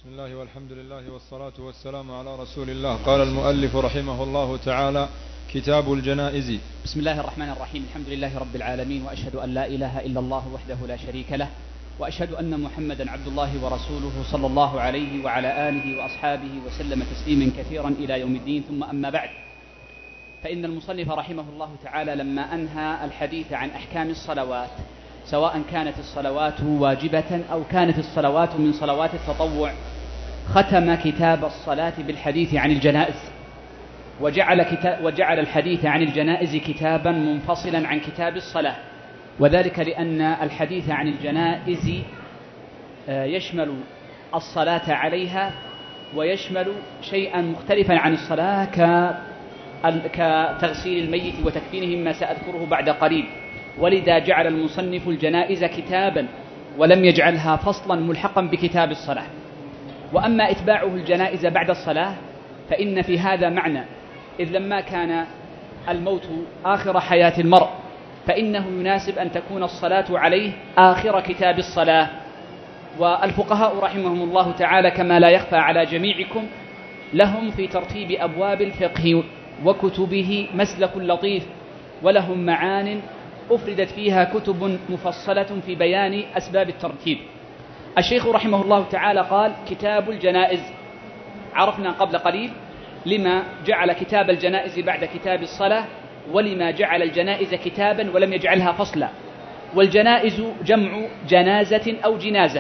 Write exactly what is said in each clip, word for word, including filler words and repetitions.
بسم الله والحمد لله والصلاة والسلام على رسول الله. قال المؤلف رحمه الله تعالى: كتاب الجنائز. بسم الله الرحمن الرحيم. الحمد لله رب العالمين، وأشهد أن لا إله إلا الله وحده لا شريك له، وأشهد أن محمدا عبد الله ورسوله صلى الله عليه وعلى آله وأصحابه وسلم تسليما كثيرا إلى يوم الدين. ثم أما بعد، فإن المصنف رحمه الله تعالى لما أنهى الحديث عن أحكام الصلوات، سواء كانت الصلوات واجبة أو كانت الصلوات من صلوات التطوع، ختم كتاب الصلاة بالحديث عن الجنائز، وجعل, كتاب وجعل الحديث عن الجنائز كتابا منفصلا عن كتاب الصلاة، وذلك لأن الحديث عن الجنائز يشمل الصلاة عليها ويشمل شيئا مختلفا عن الصلاة كتغسيل الميت وتكفينه، مما سأذكره بعد قليل. ولذا جعل المصنف الجنائز كتابا ولم يجعلها فصلا ملحقا بكتاب الصلاة. وأما إتباعه الجنائز بعد الصلاة فإن في هذا معنى، إذ لما كان الموت آخر حياة المرء فإنه يناسب أن تكون الصلاة عليه آخر كتاب الصلاة. والفقهاء رحمهم الله تعالى كما لا يخفى على جميعكم لهم في ترتيب أبواب الفقه وكتبه مسلك لطيف، ولهم معان أفردت فيها كتب مفصلة في بيان أسباب الترتيب. الشيخ رحمه الله تعالى قال: كتاب الجنائز. عرفنا قبل قليل لما جعل كتاب الجنائز بعد كتاب الصلاة، ولما جعل الجنائز كتابا ولم يجعلها فصلا. والجنائز جمع جنازة أو جنازة،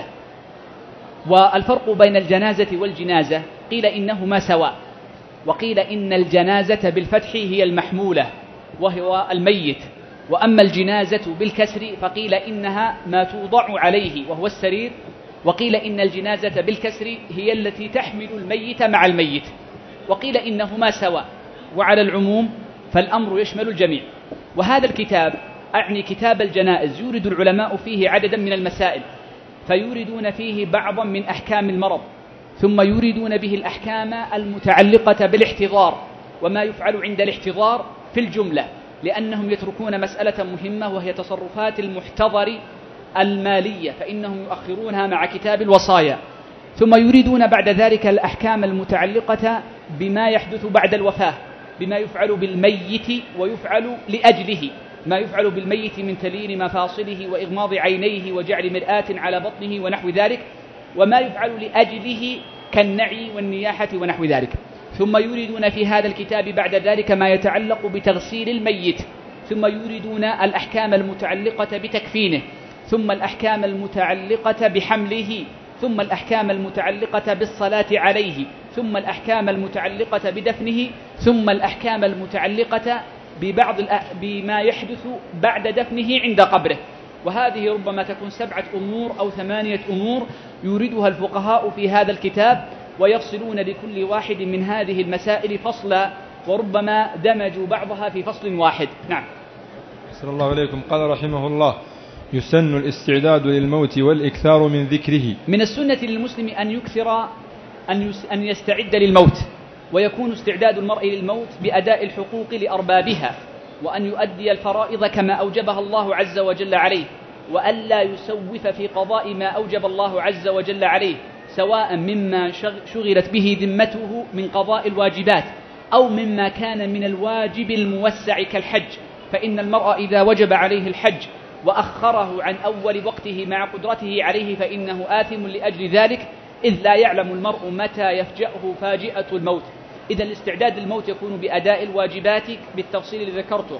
والفرق بين الجنازة والجنازة قيل إنهما سواء، وقيل إن الجنازة بالفتح هي المحمولة وهو الميت، وأما الجنازة بالكسر فقيل إنها ما توضع عليه وهو السرير، وقيل إن الجنازة بالكسر هي التي تحمل الميت مع الميت، وقيل إنهما سواء. وعلى العموم فالأمر يشمل الجميع. وهذا الكتاب أعني كتاب الجنائز يورد العلماء فيه عددا من المسائل، فيوردون فيه بعضا من أحكام المرض، ثم يوردون به الأحكام المتعلقة بالاحتضار وما يفعل عند الاحتضار في الجملة، لأنهم يتركون مسألة مهمة وهي تصرفات المحتضر المالية، فإنهم يؤخرونها مع كتاب الوصايا. ثم يريدون بعد ذلك الأحكام المتعلقة بما يحدث بعد الوفاة، بما يفعل بالميت ويفعل لأجله، ما يفعل بالميت من تلين مفاصله وإغماض عينيه وجعل مرآة على بطنه ونحو ذلك، وما يفعل لأجله كالنعي والنياحة ونحو ذلك. ثم يريدون في هذا الكتاب بعد ذلك ما يتعلق بتغسيل الميت، ثم يريدون الأحكام المتعلقة بتكفينه، ثم الأحكام المتعلقة بحمله، ثم الأحكام المتعلقة بالصلاة عليه، ثم الأحكام المتعلقة بدفنه، ثم الأحكام المتعلقة ببعض بما يحدث بعد دفنه عند قبره. وهذه ربما تكون سبعة أمور أو ثمانية أمور يوردها الفقهاء في هذا الكتاب، ويفصلون لكل واحد من هذه المسائل فصلا، وربما دمجوا بعضها في فصل واحد. نعم. أحسن الله إليكم. قال رحمه الله: يسن الاستعداد للموت والإكثار من ذكره. من السنة للمسلم أن يكثر أن, يس أن يستعد للموت، ويكون استعداد المرء للموت بأداء الحقوق لأربابها، وأن يؤدي الفرائض كما أوجبها الله عز وجل عليه، وألا يسوف في قضاء ما أوجب الله عز وجل عليه، سواء مما شغلت به ذمته من قضاء الواجبات أو مما كان من الواجب الموسع كالحج، فإن المرء إذا وجب عليه الحج وأخره عن أول وقته مع قدرته عليه فإنه آثم لأجل ذلك، إذ لا يعلم المرء متى يفجأه فاجئة الموت. إذا الاستعداد للموت يكون بأداء الواجبات بالتفصيل الذي ذكرته،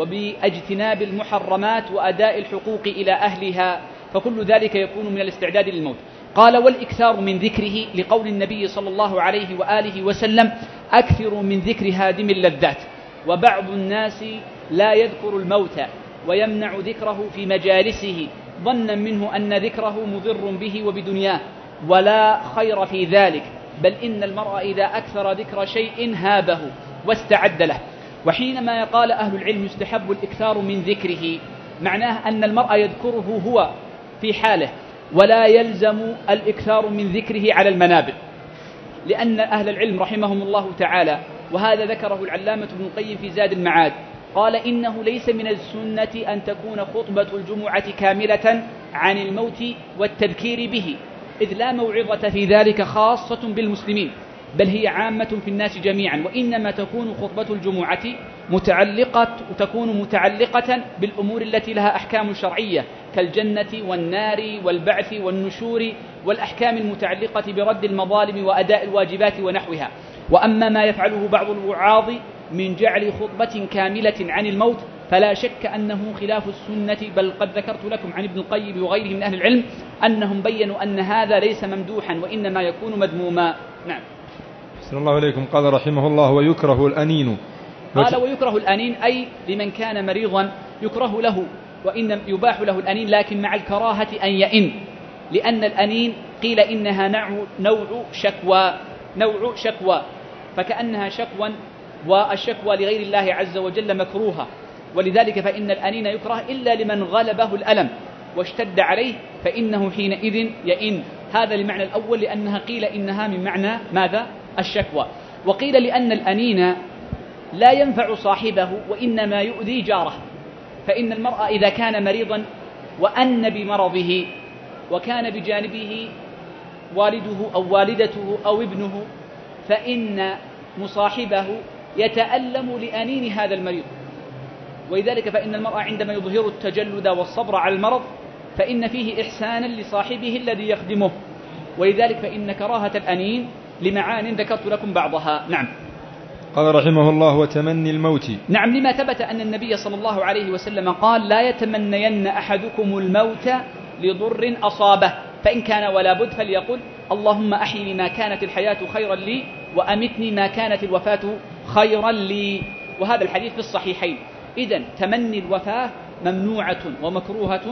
وباجتناب المحرمات وأداء الحقوق إلى أهلها، فكل ذلك يكون من الاستعداد للموت. قال: والإكثار من ذكره، لقول النبي صلى الله عليه وآله وسلم: أكثروا من ذكر هادم اللذات. وبعض الناس لا يذكر الموت ويمنع ذكره في مجالسه ظنا منه أن ذكره مضر به وبدنياه، ولا خير في ذلك، بل إن المرء إذا أكثر ذكر شيء هابه واستعد له. وحينما قال أهل العلم يستحب الإكثار من ذكره، معناه أن المرء يذكره هو في حاله، ولا يلزم الإكثار من ذكره على المنابر، لأن أهل العلم رحمهم الله تعالى، وهذا ذكره العلامة ابن القيم في زاد المعاد، قال: إنه ليس من السنة أن تكون خطبة الجمعة كاملة عن الموت والتذكير به، إذ لا موعظة في ذلك خاصة بالمسلمين، بل هي عامة في الناس جميعا، وإنما تكون خطبة الجمعة متعلقة تكون متعلقة بالأمور التي لها أحكام شرعية كالجنة والنار والبعث والنشور والأحكام المتعلقة برد المظالم وأداء الواجبات ونحوها. وأما ما يفعله بعض الوعاظ من جعل خطبة كاملة عن الموت فلا شك أنه خلاف السنة، بل قد ذكرت لكم عن ابن القيم وغيره من أهل العلم أنهم بيّنوا أن هذا ليس ممدوحا وإنما يكون مذموما. نعم. أحسن الله إليكم. قال رحمه الله: ويكره الأنين. قال: ويكره الأنين أي لمن كان مريضا يكره له، وإن يباح له الأنين، لكن مع الكراهة أن يئن، لأن الأنين قيل إنها نوع شكوى نوع شكوى فكأنها شكوى، والشكوى لغير الله عز وجل مكروهة، ولذلك فإن الأنين يكره إلا لمن غلبه الألم واشتد عليه فإنه حينئذ يئن. هذا لمعنى الأول، لأنها قيل إنها من معنى ماذا؟ الشكوى. وقيل لأن الأنين لا ينفع صاحبه وإنما يؤذي جاره، فإن المرء إذا كان مريضا وأن بمرضه وكان بجانبه والده أو والدته أو ابنه فإن مصاحبه يتألم لأنين هذا المريض، ولذلك فإن المرء عندما يظهر التجلد والصبر على المرض فإن فيه إحسانا لصاحبه الذي يخدمه، ولذلك فإن كراهة الأنين لمعان ذكرت لكم بعضها. نعم. قال رحمه الله: وتمني الموت. نعم، لما ثبت أن النبي صلى الله عليه وسلم قال: لا يتمنين أحدكم الموت لضر أصابه، فإن كان ولا بد فليقل: اللهم أحيني ما كانت الحياة خيرا لي وأمتني ما كانت الوفاة خيرا لي. وهذا الحديث في الصحيحين. إذن تمني الوفاة ممنوعة ومكروهة،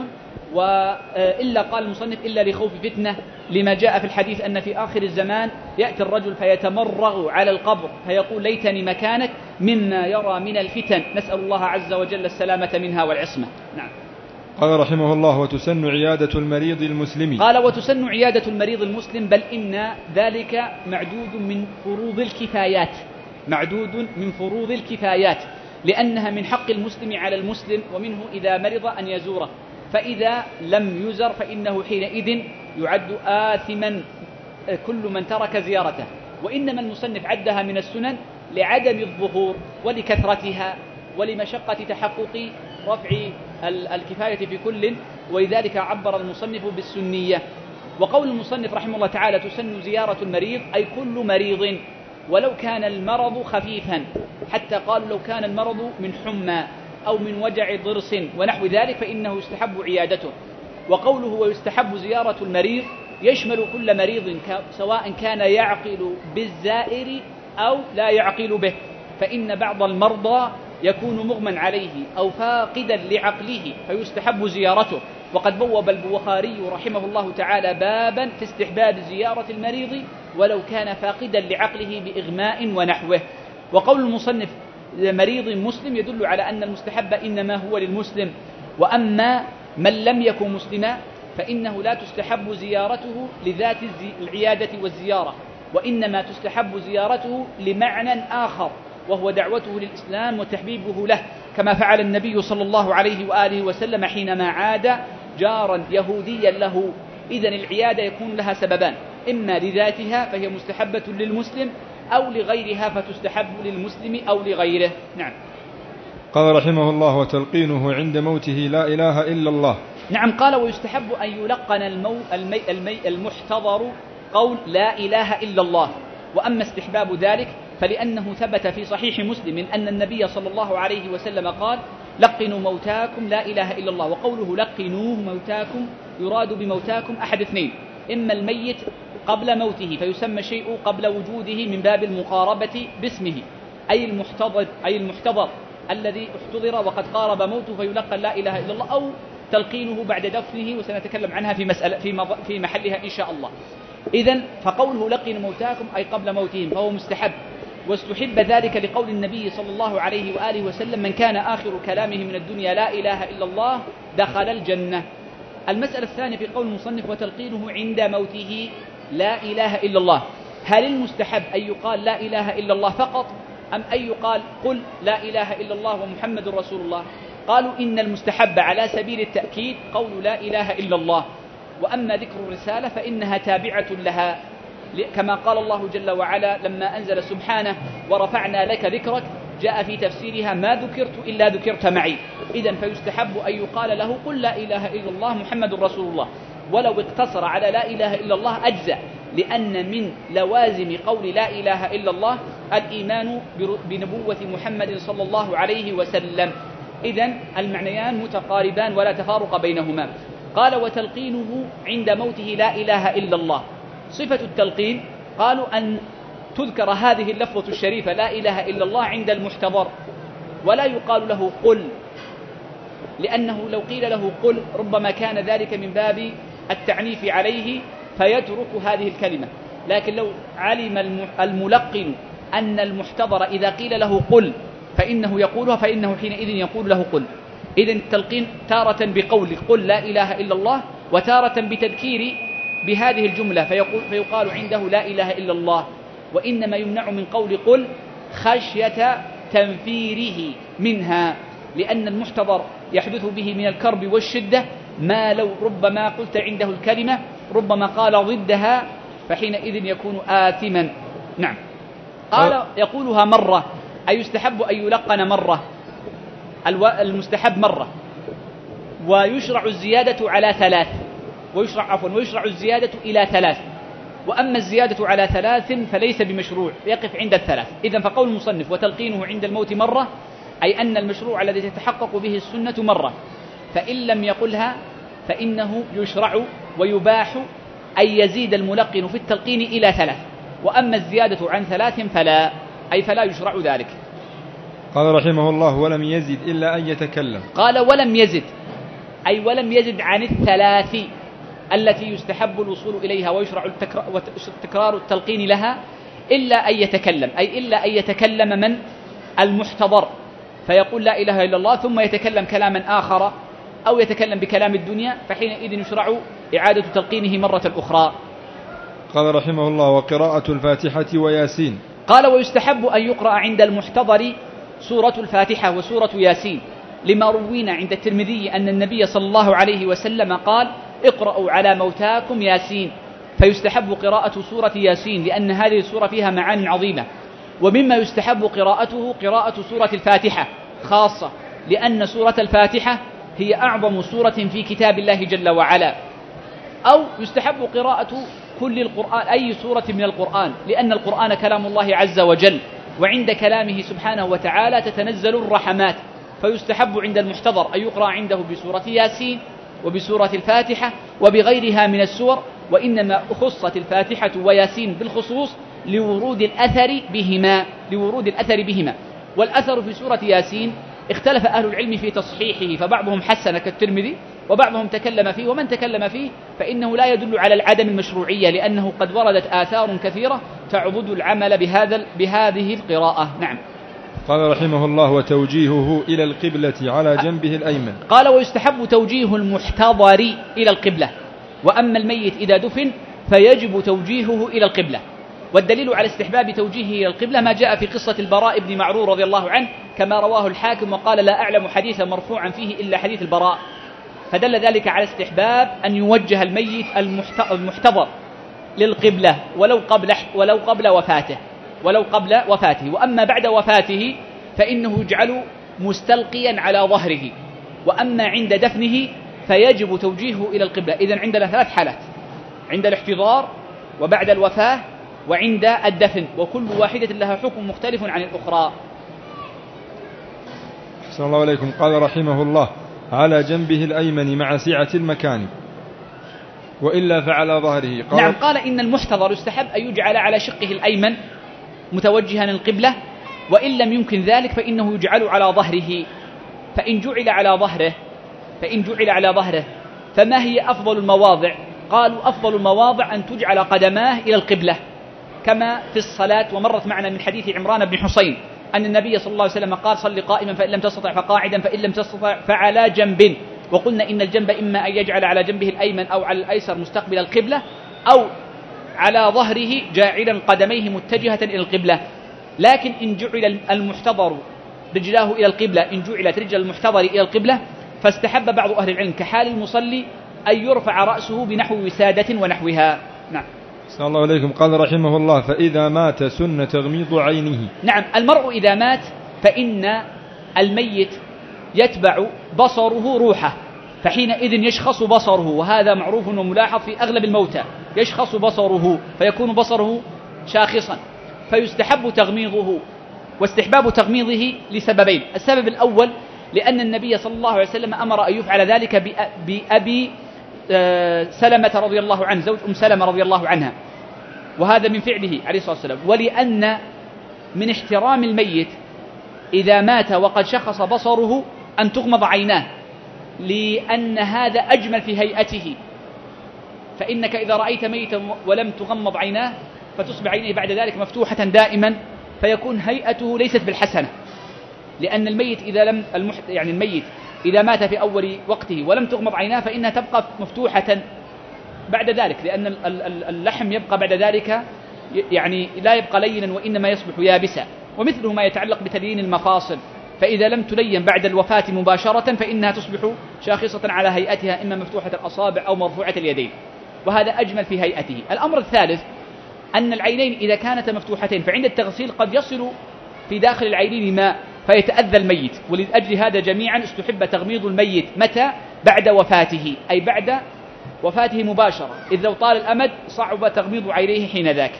وإلا قال المصنف إلا لخوف فتنة، لما جاء في الحديث أن في آخر الزمان يأتي الرجل فيتمرغ على القبر فيقول: ليتني مكانك، مما يرى من الفتن، نسأل الله عز وجل السلامة منها والعصمة. نعم. قال رحمه الله: وتسن عيادة المريض المسلم. قال: وتسن عيادة المريض المسلم، بل إن ذلك معدود من فروض الكفايات معدود من فروض الكفايات لأنها من حق المسلم على المسلم، ومنه إذا مرض أن يزوره، فإذا لم يزر فإنه حينئذ يعد آثما كل من ترك زيارته. وإنما المصنف عدها من السنن لعدم الظهور ولكثرتها ولمشقة تحقق رفع الكفاية في كل، ولذلك عبر المصنف بالسنية. وقول المصنف رحمه الله تعالى: تسن زيارة المريض، أي كل مريض ولو كان المرض خفيفا، حتى قالوا لو كان المرض من حمى أو من وجع ضرس ونحو ذلك فإنه يستحب عيادته. وقوله ويستحب زيارة المريض يشمل كل مريض سواء كان يعقل بالزائر أو لا يعقل به، فإن بعض المرضى يكون مغمى عليه أو فاقدا لعقله فيستحب زيارته. وقد بوب البخاري رحمه الله تعالى بابا في استحباب زيارة المريض ولو كان فاقدا لعقله بإغماء ونحوه. وقول المصنف مريض مسلم يدل على أن المستحب إنما هو للمسلم، وأما من لم يكن مسلما فإنه لا تستحب زيارته لذات العيادة والزيارة، وإنما تستحب زيارته لمعنى آخر وهو دعوته للإسلام وتحبيبه له، كما فعل النبي صلى الله عليه وآله وسلم حينما عاد جارا يهوديا له. إذن العيادة يكون لها سببان: إما لذاتها فهي مستحبة للمسلم، أو لغيرها فتستحب للمسلم أو لغيره. نعم. قال رحمه الله: وتلقينه عند موته لا إله إلا الله. نعم. قال: ويستحب أن يلقن المو المي المي المحتضر قول لا إله إلا الله. وأما استحباب ذلك فلأنه ثبت في صحيح مسلم أن النبي صلى الله عليه وسلم قال: لقنوا موتاكم لا إله إلا الله. وقوله لقنوه موتاكم يراد بموتاكم أحد اثنين: إما الميت قبل موته فيسمى شيء قبل وجوده من باب المقاربة باسمه، أي المحتضر أي المحتضر الذي احتضر وقد قارب موته فيلقن لا إله إلا الله، أو تلقينه بعد دفنه، وسنتكلم عنها في مسألة في في محلها إن شاء الله. إذن فقوله لقنوا موتاكم أي قبل موتهم فهو مستحب، واستحب ذلك لقول النبي صلى الله عليه وآله وسلم: من كان آخر كلامه من الدنيا لا إله إلا الله دخل الجنة. المسألة الثانية في قول المصنف: وتلقينه عند موته لا إله إلا الله، هل المستحب أن يقال لا إله إلا الله فقط، أم أن يقال قل لا إله إلا الله ومحمد رسول الله؟ قالوا إن المستحب على سبيل التأكيد قول لا إله إلا الله، وأما ذكر الرسالة فإنها تابعة لها، كما قال الله جل وعلا لما أنزل سبحانه ورفعنا لك ذكرك، جاء في تفسيرها ما ذكرت إلا ذكرت معي. إذن فيستحب أن يقال له قل لا إله إلا الله محمد رسول الله، ولو اقتصر على لا إله إلا الله أجزأ، لأن من لوازم قول لا إله إلا الله الإيمان بنبوة محمد صلى الله عليه وسلم. إذن المعنيان متقاربان ولا تفارق بينهما. قال وتلقينه عند موته لا إله إلا الله. صفة التلقين قالوا أن تذكر هذه اللفظة الشريفة لا إله إلا الله عند المحتضر، ولا يقال له قل، لأنه لو قيل له قل ربما كان ذلك من باب التعنيف عليه فيترك هذه الكلمة. لكن لو علم الملقن أن المحتضر إذا قيل له قل فإنه يقولها، فإنه حينئذ يقول له قل. إذن التلقين تارة بقول قل لا إله إلا الله، وتارة بتذكير بهذه الجملة فيقول فيقال عنده لا إله إلا الله. وإنما يمنع من قول قل خشية تنفيره منها، لأن المحتضر يحدث به من الكرب والشدة ما لو ربما قلت عنده الكلمة ربما قال ضدها، فحينئذ يكون آثما. نعم. قال يقولها مرة، أي يستحب أن يلقن مرة، المستحب مرة، ويشرع الزيادة على ثلاث، ويشرع عفوا ويشرع الزيادة إلى ثلاث. وأما الزيادة على ثلاث فليس بمشروع، يقف عند الثلاث. إذن فقول المصنف وتلقينه عند الموت مرة، أي أن المشروع الذي تتحقق به السنة مرة، فإن لم يقلها فإنه يشرع ويباح أن يزيد الملقن في التلقين إلى ثلاث. وأما الزيادة عن ثلاث فلا، أي فلا يشرع ذلك. قال رحمه الله ولم يزد إلا أن يتكلم. قال ولم يزد، أي ولم يزد عن الثلاث التي يستحب الوصول إليها ويشرع تكرار التلقين لها إلا أن يتكلم، أي إلا أن يتكلم من المحتضر فيقول لا إله إلا الله ثم يتكلم كلاما آخر أو يتكلم بكلام الدنيا، فحينئذ يشرع إعادة تلقينه مرة أخرى. قال رحمه الله وقراءة الفاتحة وياسين. قال ويستحب أن يقرأ عند المحتضر سورة الفاتحة وسورة ياسين، لما روينا عند الترمذي أن النبي صلى الله عليه وسلم قال اقرأوا على موتاكم ياسين، فيستحب قراءة سورة ياسين لأن هذه السورة فيها معاني عظيمة. ومما يستحب قراءته قراءة سورة الفاتحة خاصة، لأن سورة الفاتحة هي أعظم سورة في كتاب الله جل وعلا. أو يستحب قراءة كل القرآن، أي سورة من القرآن، لأن القرآن كلام الله عز وجل، وعند كلامه سبحانه وتعالى تتنزل الرحمات، فيستحب عند المحتضر أن يقرأ عنده بسورة ياسين وبسورة الفاتحة وبغيرها من السور. وإنما خصت الفاتحة وياسين بالخصوص لورود الأثر بهما لورود الأثر بهما والأثر في سورة ياسين اختلف أهل العلم في تصحيحه، فبعضهم حسن كالترمذي وبعضهم تكلم فيه، ومن تكلم فيه فإنه لا يدل على العدم المشروعية، لأنه قد وردت آثار كثيرة تعبد العمل بهذا بهذه القراءة. نعم. قال رحمه الله وتوجيهه إلى القبلة على جنبه الأيمن. قال ويستحب توجيه المحتضر إلى القبلة، وأما الميت إذا دفن فيجب توجيهه إلى القبلة. والدليل على استحباب توجيهه إلى القبلة ما جاء في قصة البراء بن معرور رضي الله عنه كما رواه الحاكم، وقال لا أعلم حديثا مرفوعا فيه إلا حديث البراء، فدل ذلك على استحباب أن يوجه الميت المحتضر للقبلة ولو قبل ولو قبل وفاته ولو قبل وفاته. وأما بعد وفاته فإنه يجعل مستلقيا على ظهره، وأما عند دفنه فيجب توجيهه إلى القبلة. إذن عندنا ثلاث حالات: عند الاحتضار، وبعد الوفاة، وعند الدفن، وكل واحدة لها حكم مختلف عن الأخرى. صلى الله عليكم. قال رحمه الله على جنبه الأيمن مع سعة المكان، وإلا فعلى ظهره. قال نعم. قال إن المحتضر يستحب أن يجعل على شقه الأيمن متوجها القبلة، وإن لم يمكن ذلك فإنه يجعل على ظهره. فإن جعل على ظهره فإن جعل على ظهره فما هي أفضل المواضع؟ قالوا أفضل المواضع أن تجعل قدماه إلى القبلة كما في الصلاة، ومرت معنا من حديث عمران بن حسين أن النبي صلى الله عليه وسلم قال صل قائما فإن لم تستطع فقاعدا فإن لم تستطع فعلى جنب. وقلنا إن الجنب إما أن يجعل على جنبه الأيمن أو على الأيسر مستقبل القبلة، أو على ظهره جاعلا قدميه متجهة إلى القبلة. لكن إن جعل المحتضر رجلاه إلى القبلة إن جعلت رجل المحتضر إلى القبلة فاستحب بعض أهل العلم كحال المصلي أن يرفع رأسه بنحو وسادة ونحوها. نعم. صلى الله عليكم. قال رحمه الله: فإذا مات سن تغميض عينه. نعم، المرء إذا مات فإن الميت يتبع بصره روحه، فحينئذ يشخص بصره، وهذا معروف وملاحظ في أغلب الموتى، يشخص بصره فيكون بصره شاخصا، فيستحب تغميضه. واستحباب تغميضه لسببين: السبب الأول لأن النبي صلى الله عليه وسلم أمر أن يفعل ذلك بأبي سلمة رضي الله عنه، زوج أم سلمة رضي الله عنها، وهذا من فعله عليه الصلاة والسلام. ولأن من احترام الميت إذا مات وقد شخص بصره أن تغمض عيناه، لأن هذا أجمل في هيئته، فإنك إذا رأيت ميتا ولم تغمض عيناه فتصبح عينيه بعد ذلك مفتوحة دائما، فيكون هيئته ليست بالحسنة. لأن الميت إذا لم المح... يعني الميت إذا مات في أول وقته ولم تغمض عيناه فإنها تبقى مفتوحة بعد ذلك، لأن اللحم يبقى بعد ذلك يعني لا يبقى لينا وإنما يصبح يابسا. ومثله ما يتعلق بتليين المفاصل، فإذا لم تلين بعد الوفاة مباشرة فإنها تصبح شاخصة على هيئتها، إما مفتوحة الأصابع أو مرفوعة اليدين، وهذا أجمل في هيئته. الأمر الثالث أن العينين إذا كانتا مفتوحتين فعند التغسيل قد يصل في داخل العينين ماء فيتأذى الميت، ولأجل هذا جميعا استحب تغميض الميت. متى؟ بعد وفاته، أي بعد وفاته مباشرة، إذ لو طال الأمد صعب تغميض عينيه حين ذاك.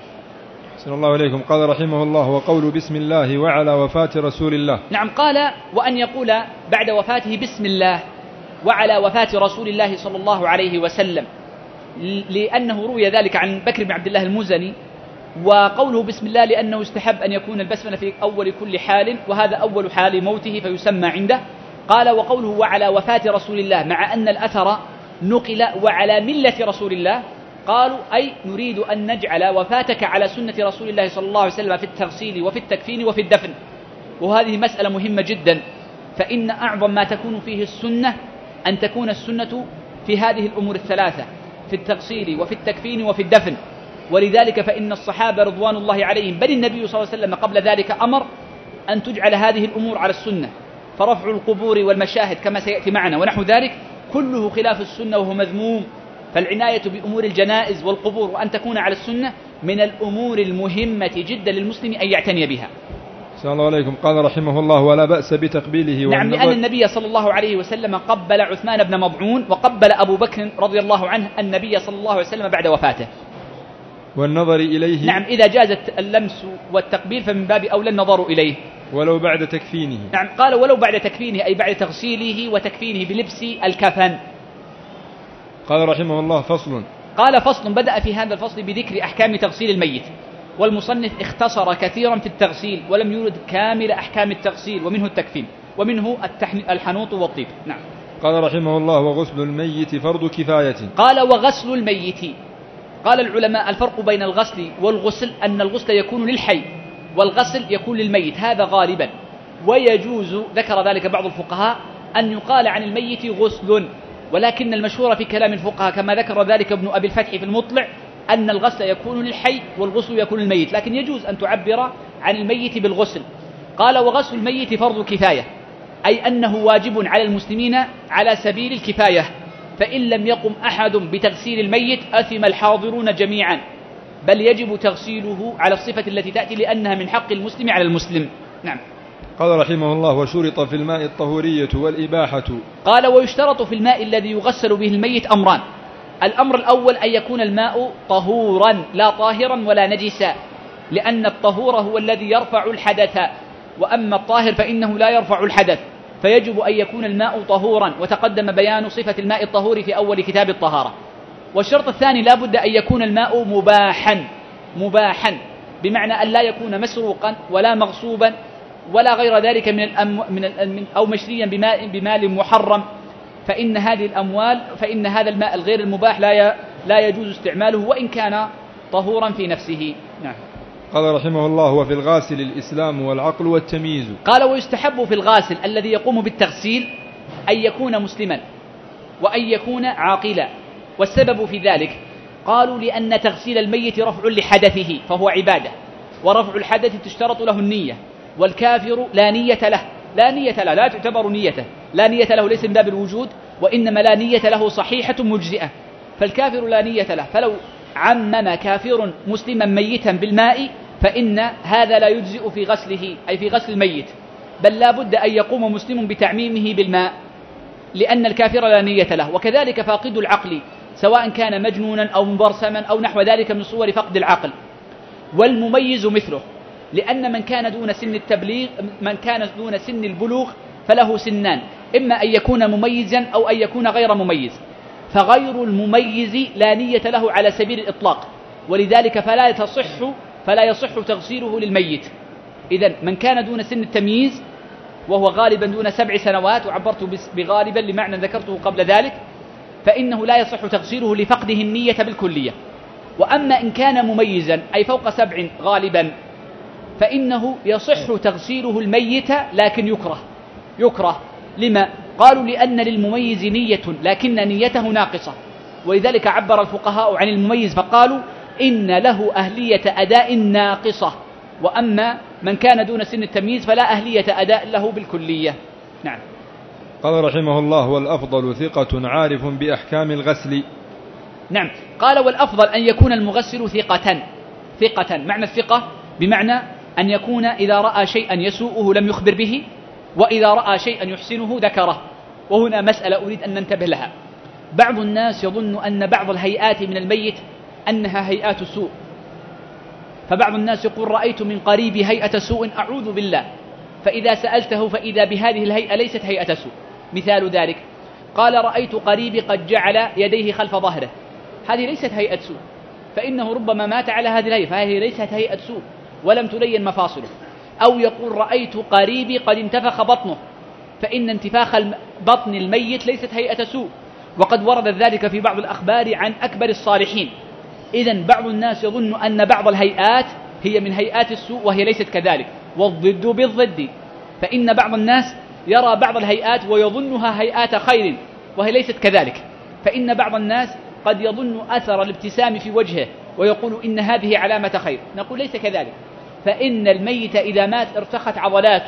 صلى الله عليكم. قال رحمه الله: وقول بسم الله وعلى وفاة رسول الله. نعم، قال: وأن يقول بعد وفاته بسم الله وعلى وفاة رسول الله صلى الله عليه وسلم، لأنه روي ذلك عن بكر بن عبد الله المزني. وقوله بسم الله لأنه يستحب أن يكون البسملة في أول كل حال، وهذا أول حال موته فيسمى عنده. قال: وقوله وعلى وفاة رسول الله، مع أن الأثر نقل وعلى ملة رسول الله، قالوا أي نريد أن نجعل وفاتك على سنة رسول الله صلى الله عليه وسلم في التغسيل وفي التكفين وفي الدفن. وهذه مسألة مهمة جدا، فإن أعظم ما تكون فيه السنة أن تكون السنة في هذه الأمور الثلاثة، في التغسيل وفي التكفين وفي الدفن. ولذلك فإن الصحابة رضوان الله عليهم، بل النبي صلى الله عليه وسلم قبل ذلك أمر أن تجعل هذه الأمور على السنة، فرفع القبور والمشاهد كما سيأتي معنا ونحو ذلك كله خلاف السنة وهو مذموم. فالعناية بأمور الجنائز والقبور وأن تكون على السنة من الأمور المهمة جدا للمسلم أن يعتني بها. صلى الله عليكم. قال رحمه الله: ولا بأس بتقبيله. نعم، لأن النبي صلى الله عليه وسلم قبل عثمان بن مضعون وقبل أبو بكر رضي الله عنه النبي صلى الله عليه وسلم بعد وفاته. والنظر إليه. نعم، إذا جاز اللمس والتقبيل فمن باب أولى النظر إليه. ولو بعد تكفينه. نعم، قال: ولو بعد تكفينه، أي بعد تغسيله وتكفينه بلبس الكفن. قال رحمه الله: فصل. قال: فصل. بدأ في هذا الفصل بذكر أحكام تغسيل الميت، والمصنف اختصر كثيرا في التغسيل ولم يورد كامل أحكام التغسيل، ومنه التكفين ومنه الحنوط والطيب. نعم. قال رحمه الله: وغسل الميت فرض كفاية. قال: وغسل الميت. قال العلماء: الفرق بين الغسل والغسل أن الغسل يكون للحي والغسل يكون للميت، هذا غالبا. ويجوز، ذكر ذلك بعض الفقهاء، أن يقال عن الميت غسل، ولكن المشهور في كلام الفقهاء كما ذكر ذلك ابن أبي الفتح في المطلع أن الغسل يكون للحي والغسل يكون للميت، لكن يجوز أن تعبر عن الميت بالغسل. قال: وغسل الميت فرض كفاية، أي أنه واجب على المسلمين على سبيل الكفاية، فإن لم يقم أحد بتغسيل الميت أثم الحاضرون جميعا، بل يجب تغسيله على الصفة التي تأتي لأنها من حق المسلم على المسلم. نعم. قال رحمه الله: وشرط في الماء الطهورية والإباحة. قال: ويشترط في الماء الذي يغسل به الميت أمران. الأمر الأول أن يكون الماء طهورا لا طاهرا ولا نجسا، لأن الطهور هو الذي يرفع الحدث، وأما الطاهر فإنه لا يرفع الحدث، فيجب أن يكون الماء طهورا، وتقدم بيان صفة الماء الطهور في أول كتاب الطهارة. والشرط الثاني لا بد أن يكون الماء مباحا، مباحا بمعنى أن لا يكون مسروقا ولا مغصوبا ولا غير ذلك من الأم من الأم أو مشريا بماء بمال محرم، فإن هذه الأموال فإن هذا الماء الغير المباح لا لا يجوز استعماله وإن كان طهورا في نفسه. نعم. قال رحمه الله: وفي الغاسل الإسلام والعقل والتمييز. قال: ويستحب في الغاسل الذي يقوم بالتغسيل أن يكون مسلما وأن يكون عاقلا. والسبب في ذلك قالوا لأن تغسيل الميت رفع لحدثه فهو عبادة، ورفع الحدث تشترط له النية، والكافر لا نية له لا نية له لا تعتبر نيته لا نية له ليس من باب الوجود، وإنما لا نية له صحيحة مجزئة، فالكافر لا نية له، فلو عمم كافر مسلما ميتا بالماء فإن هذا لا يجزئ في غسله، أي في غسل الميت، بل لا بد أن يقوم مسلم بتعميمه بالماء، لأن الكافر لا نية له. وكذلك فاقد العقل سواء كان مجنونا أو مبرسما أو نحو ذلك من صور فقد العقل. والمميز مثله، لأن من كان دون سن التبليغ من كان دون سن البلوغ فله سنان، إما أن يكون مميزا أو أن يكون غير مميز، فغير المميز لا نية له على سبيل الإطلاق، ولذلك فلا تصح فلا يصح تغسيله للميت. إذن من كان دون سن التمييز وهو غالبا دون سبع سنوات، وعبرت بغالبا لمعنى ذكرته قبل ذلك، فإنه لا يصح تغسيله لفقده النية بالكلية. وأما إن كان مميزا أي فوق سبع غالبا فإنه يصح تغسيله الميت، لكن يكره يكره لما؟ قالوا لأن للمميز نية لكن نيته ناقصة، ولذلك عبر الفقهاء عن المميز فقالوا إن له أهلية أداء ناقصة، وأما من كان دون سن التمييز فلا أهلية أداء له بالكلية. نعم. قال رحمه الله: والأفضل ثقة عارف بأحكام الغسل. نعم، قال والأفضل أن يكون المغسل ثقة. ثقة معنى الثقة بمعنى أن يكون إذا رأى شيئا يسوءه لم يخبر به، وإذا رأى شيئا يحسنه ذكره. وهنا مسألة أريد أن ننتبه لها. بعض الناس يظن أن بعض الهيئات من الميت أنها هيئات سوء، فبعض الناس يقول رأيت من قريب هيئة سوء أعوذ بالله، فإذا سألته فإذا بهذه الهيئة ليست هيئة سوء. مثال ذلك قال رأيت قريبي قد جعل يديه خلف ظهره، هذه ليست هيئة سوء، فإنه ربما مات على هذه الهيئة، فهذه ليست هيئة سوء ولم تلين مفاصله. أو يقول رأيت قريبي قد انتفخ بطنه، فإن انتفاخ بطن الميت ليست هيئة سوء، وقد ورد ذلك في بعض الأخبار عن أكبر الصالحين. إذن بعض الناس يظن أن بعض الهيئات هي من هيئات السوء وهي ليست كذلك، والضد بالضد، فإن بعض الناس يرى بعض الهيئات ويظنها هيئات خير وهي ليست كذلك. فإن بعض الناس قد يظن أثر الابتسام في وجهه ويقول إن هذه علامة خير، نقول ليس كذلك، فإن الميت إذا مات ارتخت عضلاته،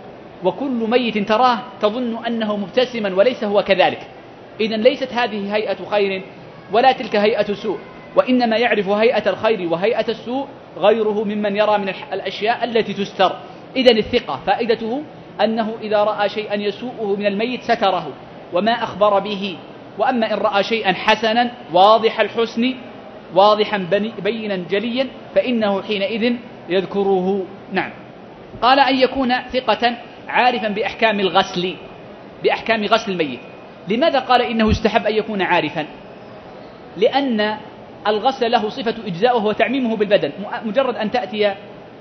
وكل ميت تراه تظن أنه مبتسما وليس هو كذلك. إذن ليست هذه هيئة خير ولا تلك هيئة سوء، وإنما يعرف هيئة الخير وهيئة السوء غيره ممن يرى من الأشياء التي تستر. إذن الثقة فائدته أنه إذا رأى شيئا يسوءه من الميت ستره وما أخبر به. وأما إن رأى شيئا حسنا واضح الحسن واضحا بينا جليا فإنه حينئذ يذكره. نعم. قال أن يكون ثقة عارفا بأحكام الغسل، بأحكام غسل الميت. لماذا قال إنه يستحب أن يكون عارفا؟ لأن الغسل له صفة إجزاؤه وتعميمه بالبدن. مجرد أن تأتي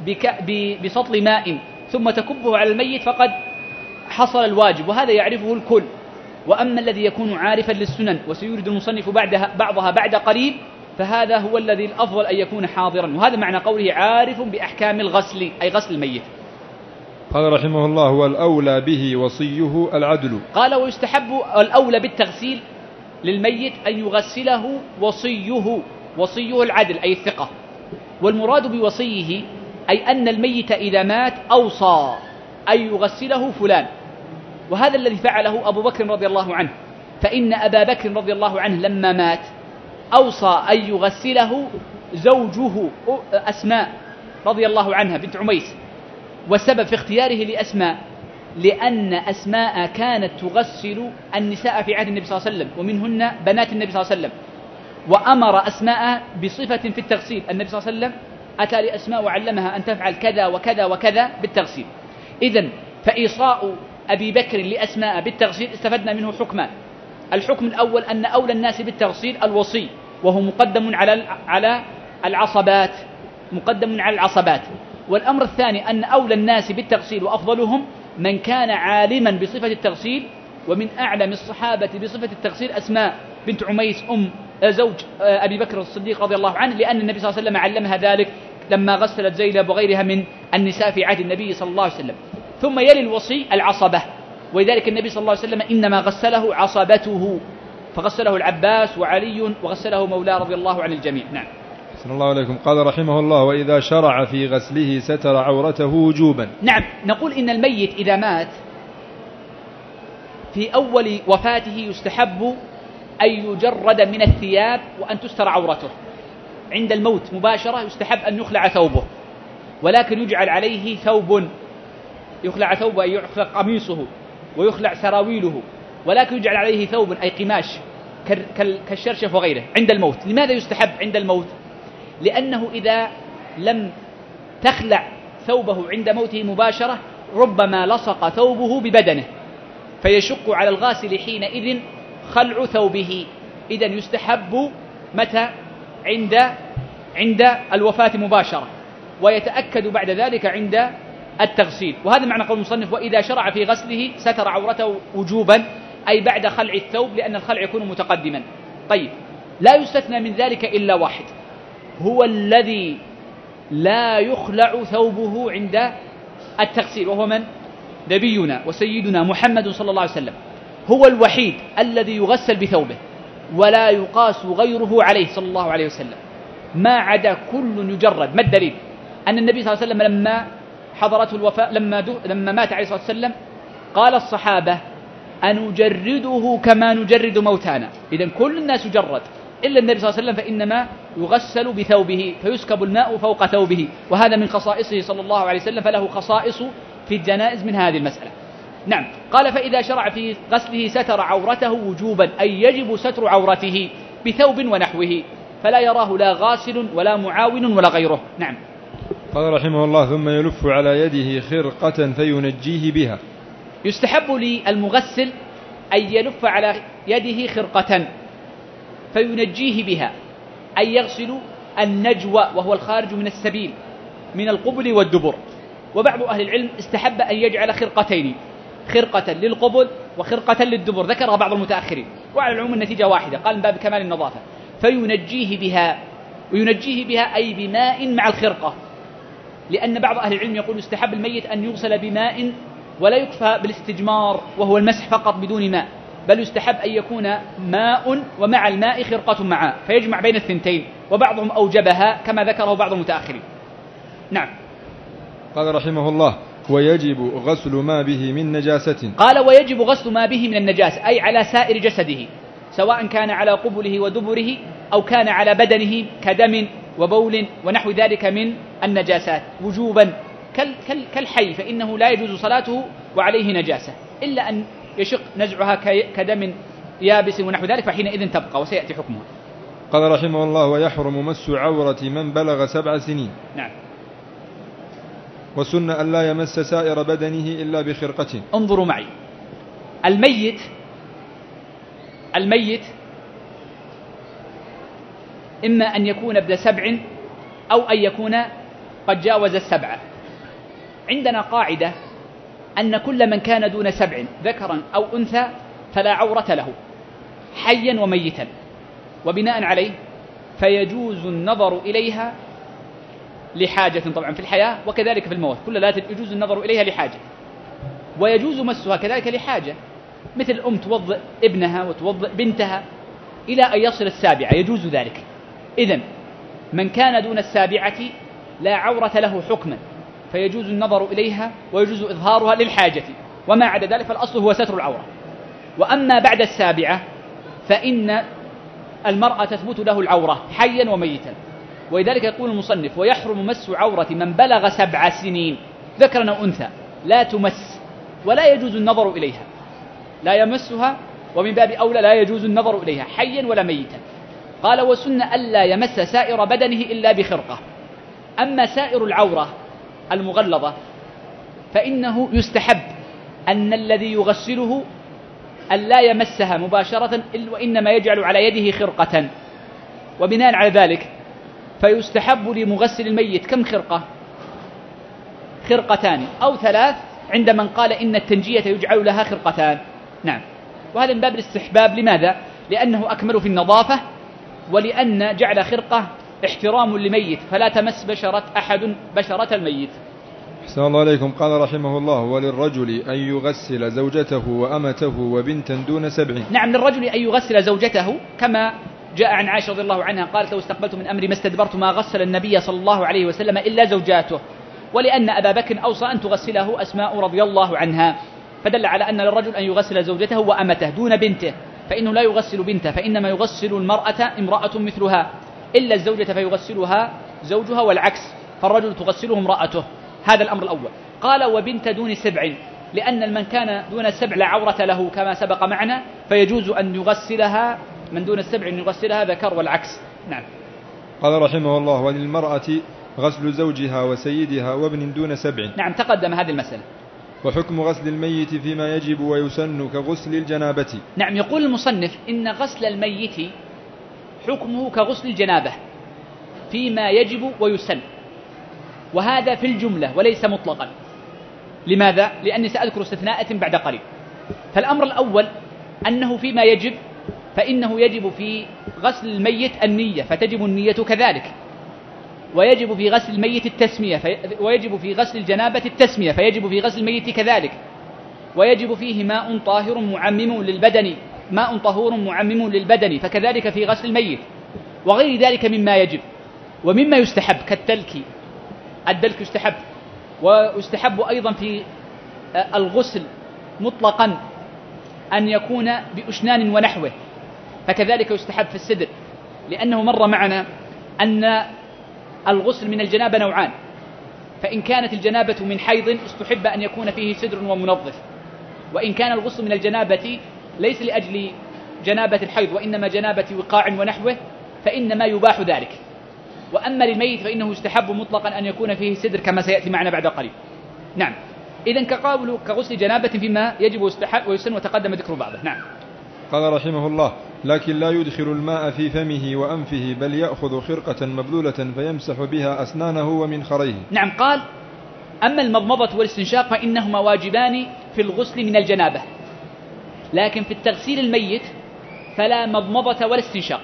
بسطل ماء ثم تكبه على الميت فقد حصل الواجب، وهذا يعرفه الكل. وأما الذي يكون عارفا للسنن وسيورد المصنف بعدها بعضها بعد قريب فهذا هو الذي الأفضل أن يكون حاضرا، وهذا معنى قوله عارف بأحكام الغسل أي غسل الميت. قال رحمه الله: والأولى به وصيه العدل. قال ويستحب الأولى بالتغسيل للميت أن يغسله وصيه، وصيه العدل أي الثقة. والمراد بوصيه أي أن الميت إذا مات أوصى أن يغسله فلان، وهذا الذي فعله أبو بكر رضي الله عنه. فإن أبا بكر رضي الله عنه لما مات أوصى أن يغسله زوجه أسماء رضي الله عنها بنت عميس. والسبب في اختياره لأسماء لأن أسماء كانت تغسل النساء في عهد النبي صلى الله عليه وسلم، ومنهن بنات النبي صلى الله عليه وسلم، وأمر أسماء بصفة في التغسيل. النبي صلى الله عليه وسلم أتى لأسماء وعلمها أن تفعل كذا وكذا وكذا بالتغسيل. إذن فإيصاء أبي بكر لأسماء بالتغسيل استفدنا منه حكمان. الحكم الأول أن أولى الناس بالتغسيل الوصي، وهو مقدم على على العصبات، مقدم على العصبات. والأمر الثاني أن أولى الناس بالتغسيل وأفضلهم من كان عالما بصفة التغسيل، ومن أعلم الصحابة بصفة التغسيل أسماء بنت عميس أم زوج أبي بكر الصديق رضي الله عنه، لأن النبي صلى الله عليه وسلم علمها ذلك لما غسلت زينب وغيرها من النساء في عهد النبي صلى الله عليه وسلم. ثم يلي الوصي العصبة، ولذلك النبي صلى الله عليه وسلم إنما غسله عصبته، فغسله العباس وعلي وغسله مولاه رضي الله عن الجميع. نعم. صلى الله عليكم. قال رحمه الله: وإذا شرع في غسله ستر عورته وجوبا. نعم، نقول إن الميت إذا مات في أول وفاته يستحب أن يجرد من الثياب وأن تستر عورته. عند الموت مباشرة يستحب أن يخلع ثوبه، ولكن يجعل عليه ثوب، يخلع ثوبه أي يخلع قميصه ويخلع سراويله، ولكن يجعل عليه ثوب أي قماش كالشرشف وغيره عند الموت. لماذا يستحب عند الموت؟ لأنه إذا لم تخلع ثوبه عند موته مباشرة ربما لصق ثوبه ببدنه فيشق على الغاسل حينئذ خلع ثوبه. إذن يستحب متى؟ عند عند الوفاة مباشرة، ويتأكد بعد ذلك عند التغسيل. وهذا معنى قول المصنف وإذا شرع في غسله ستر عورته وجوبا، أي بعد خلع الثوب، لأن الخلع يكون متقدما. طيب، لا يستثنى من ذلك إلا واحد، هو الذي لا يخلع ثوبه عند التغسيل، وهو من؟ نبينا وسيدنا محمد صلى الله عليه وسلم، هو الوحيد الذي يغسل بثوبه ولا يقاس غيره عليه صلى الله عليه وسلم، ما عدا كل يجرد. ما الدليل؟ أن النبي صلى الله عليه وسلم لما حضرته الوفاة، لما, لما مات عليه الصلاة والسلام، قال الصحابة أنجرده كما نجرد موتانا. إذن كل الناس يجرد إلا النبي صلى الله عليه وسلم، فإنما يغسل بثوبه فيسكب الماء فوق ثوبه، وهذا من خصائصه صلى الله عليه وسلم، فله خصائص في الجنائز من هذه المسألة. نعم. قال فإذا شرع في غسله ستر عورته وجوبا، أي يجب ستر عورته بثوب ونحوه، فلا يراه لا غاسل ولا معاون ولا غيره. نعم. قال رحمه الله ثم يلف على يده خرقة فينجيه بها. يستحب للمغسل أن يلف على يده خرقة فينجيه بها، أي يغسل النجوى وهو الخارج من السبيل من القبل والدبر. وبعض أهل العلم استحب أن يجعل خرقتين، خرقة للقبل وخرقة للدبر، ذكرها بعض المتأخرين، وعلى العموم النتيجة واحدة، قال من باب كمال النظافة. فينجيه بها، وينجيه بها أي بماء مع الخرقة، لأن بعض أهل العلم يقول يستحب الميت أن يغسل بماء ولا يكفى بالاستجمار وهو المسح فقط بدون ماء، بل يستحب أن يكون ماء ومع الماء خرقة معه، فيجمع بين الثنتين، وبعضهم أوجبها كما ذكره بعض المتأخرين. نعم. قال رحمه الله ويجب غسل ما به من نجاسة. قال ويجب غسل ما به من النجاسة، أي على سائر جسده، سواء كان على قبله ودبره أو كان على بدنه كدم وبول ونحو ذلك من النجاسات وجوبا، كالحي فإنه لا يجوز صلاته وعليه نجاسة إلا أن يشق نزعها كدم يابس ونحو ذلك، فحينئذ تبقى وسيأتي حكمها. قال رحمه الله ويحرم مس عورة من بلغ سبع سنين. نعم. وسن أن لا يمس سائر بدنه إلا بخرقة. انظروا معي، الميت الميت إما أن يكون ابن سبع أو أن يكون قد جاوز السبعة. عندنا قاعدة أن كل من كان دون سبع ذكرا أو أنثى فلا عورة له حيا وميتا، وبناء عليه فيجوز النظر إليها لحاجة طبعا في الحياة وكذلك في الموت، كل لا يجوز النظر إليها لحاجة، ويجوز مسها كذلك لحاجة، مثل الأم توضئ ابنها وتوضئ بنتها إلى أن يصل السابعة يجوز ذلك. إذن من كان دون السابعة لا عورة له حكما، فيجوز النظر إليها ويجوز إظهارها للحاجة، وما عدا ذلك فالأصل هو ستر العورة. وأما بعد السابعة فإن المرأة تثبت له العورة حيا وميتا، ولذلك يقول المصنف ويحرم مس عورة من بلغ سبع سنين ذكرا أو أنثى، لا تمس ولا يجوز النظر إليها، لا يمسها، ومن باب أولى لا يجوز النظر إليها حيا ولا ميتا. قال وسن ألا يمس سائر بدنه إلا بخرقة. أما سائر العورة المغلظة فإنه يستحب أن الذي يغسله ألا يمسها مباشرة، وإنما يجعل على يده خرقة، وبناء على ذلك فيستحب لمغسل الميت كم خرقة؟ خرقتان أو ثلاث، عند من قال إن التنجية يجعل لها خرقتان. نعم. وهذا من باب الاستحباب. لماذا؟ لأنه أكمل في النظافة، ولأن جعل خرقة احترام لميت، فلا تمس بشرة أحد بشرة الميت. أحسن الله عليكم. قال رحمه الله وللرجل أن يغسل زوجته وأمته وبنتا دون سبع. نعم، للرجل أن يغسل زوجته كما جاء عن عائشة رضي الله عنها قالت لو استقبلت من أمري ما استدبرت ما غسل النبي صلى الله عليه وسلم إلا زوجاته، ولأن أبا بكر أوصى أن تغسله أسماء رضي الله عنها. فدل على أن للرجل أن يغسل زوجته وأمته دون بنته، فإنه لا يغسل بنته، فإنما يغسل المرأة امرأة مثلها، إلا الزوجة فيغسلها زوجها، والعكس، فالرجل تغسله امرأته. هذا الأمر الأول. قال وبنت دون سبع، لأن من كان دون السبع لا عورة له كما سبق معنا، فيجوز أن يغسلها من دون السبع أن يغسلها ذكر، والعكس. نعم. قال رحمه الله وللمرأة غسل زوجها وسيدها وابن دون سبع. نعم تقدم هذه المسألة. وحكم غسل الميت فيما يجب ويسن كغسل الجنابة. نعم. يقول المصنف إن غسل الميت حكمه كغسل الجنابة فيما يجب ويسن، وهذا في الجملة وليس مطلقا. لماذا؟ لأني سأذكر استثناءات بعد قليل. فالأمر الأول أنه فيما يجب، فإنه يجب في غسل الميت النية، فتجب النية كذلك، ويجب في غسل الميت التسمية في... ويجب في غسل الجنابة التسمية، فيجب في غسل الميت كذلك، ويجب فيه ماء طاهر معمم للبدن ماء طهور معمم للبدن، فكذلك في غسل الميت، وغير ذلك مما يجب. ومما يستحب كالدلك، الدلك يستحب، ويستحب أيضا في الغسل مطلقا أن يكون بأشنان ونحوه، فكذلك يستحب في السدر، لأنه مر معنا أن الغسل من الجنابة نوعان، فإن كانت الجنابة من حيض استحب أن يكون فيه سدر ومنظف، وإن كان الغسل من الجنابة ليس لأجل جنابة الحيض وإنما جنابة وقاع ونحوه فإنما يباح ذلك. وأما للميت فإنه يستحب مطلقا أن يكون فيه سدر كما سيأتي معنا بعد قليل. نعم. إذن كقابل كغسل جنابة فيما يجب ويستحب ويسن، وتقدم ذكر بعضه. نعم. قال رحمه الله لكن لا يدخل الماء في فمه وأنفه، بل يأخذ خرقة مبلولة فيمسح بها أسنانه ومنخريه. نعم. قال أما المضمضة والاستنشاق فإنهما واجبان في الغسل من الجنابة، لكن في التغسيل الميت فلا مضمضة ولا استنشاق،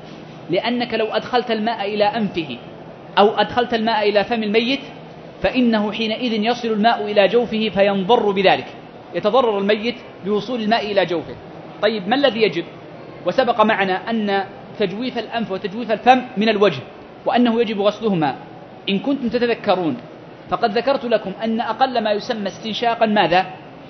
لأنك لو أدخلت الماء إلى أنفه أو أدخلت الماء إلى فم الميت فإنه حينئذ يصل الماء إلى جوفه فينضر بذلك، يتضرر الميت بوصول الماء إلى جوفه. طيب ما الذي يجب؟ وسبق معنا أن تجويف الأنف وتجويف الفم من الوجه، وأنه يجب غسلهما. إن كنتم تتذكرون فقد ذكرت لكم أن أقل ما يسمى استنشاقا ماذا؟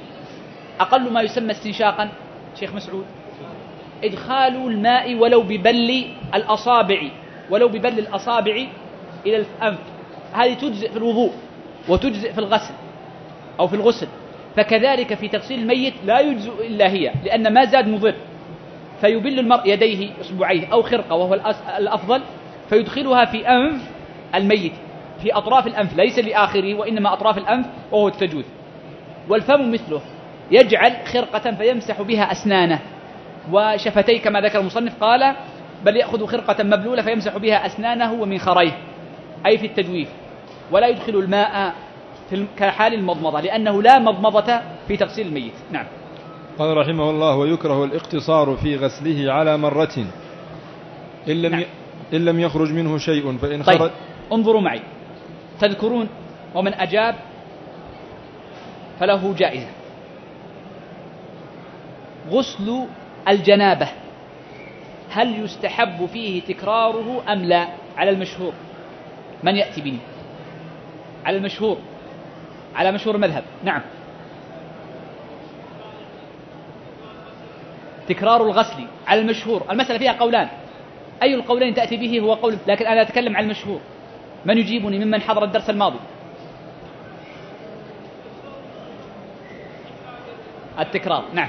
أقل ما يسمى استنشاقا شيخ مسعود إدخال الماء ولو ببل الأصابع ولو ببل الأصابع إلى الأنف، هذه تجزئ في الوضوء وتجزئ في الغسل أو في الغسل. فكذلك في تغسيل الميت لا يجزئ إلا هي، لأن ما زاد مضر، فيبل المرء يديه إصبعيه أو خرقة وهو الأفضل، فيدخلها في أنف الميت، في أطراف الأنف ليس لآخره وإنما أطراف الأنف، وهو التجويف. والفم مثله، يجعل خرقة فيمسح بها أسنانه وشفتيه كما ذكر المصنف، قال بل يأخذ خرقة مبلولة فيمسح بها أسنانه ومنخريه، أي في التجويف، ولا يدخل الماء في كحال المضمضة، لأنه لا مضمضة في تغسيل الميت. نعم. قال رحمه الله ويكره الاقتصار في غسله على مرة إن لم, نعم. إن لم يخرج منه شيء، فإن طيب. خرج. انظروا معي، تذكرون ومن أجاب فله جائزة. غسل الجنابة هل يستحب فيه تكراره أم لا؟ على المشهور. من يأتي به؟ على المشهور، على مشهور المذهب. نعم. تكرار الغسل على المشهور. المسألة فيها قولان، أي القولين تأتي به هو قول، لكن أنا أتكلم عن المشهور. من يجيبني ممن حضر الدرس الماضي؟ التكرار. نعم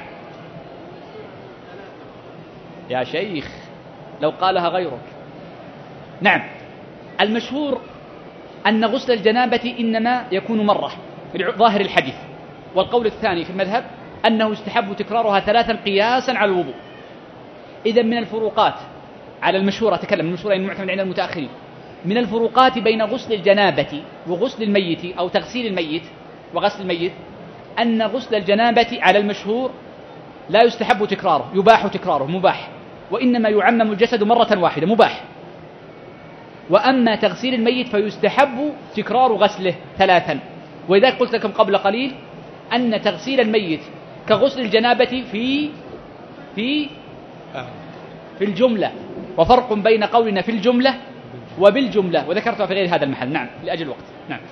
يا شيخ لو قالها غيرك. نعم. المشهور أن غسل الجنابة إنما يكون مرة ظاهر الحديث، والقول الثاني في المذهب أنه يستحب تكرارها ثلاثا قياسا على الوضوء. إذن من الفروقات على المشهور، أتكلم من المشهور المعتمد عند المتأخرين، من الفروقات بين غسل الجنابة وغسل الميت أو تغسيل الميت وغسل الميت أن غسل الجنابة على المشهور لا يستحب تكراره، يباح تكراره، مباح، وإنما يعمم الجسد مرة واحدة، مباح. وأما تغسيل الميت فيستحب تكرار غسله ثلاثا. ولذلك قلت لكم قبل قليل أن تغسيل الميت كغسل الجنابة في في في الجملة، وفرق بين قولنا في الجملة وبالجملة، وذكرتها في غير هذا المحل. نعم لأجل الوقت. نعم.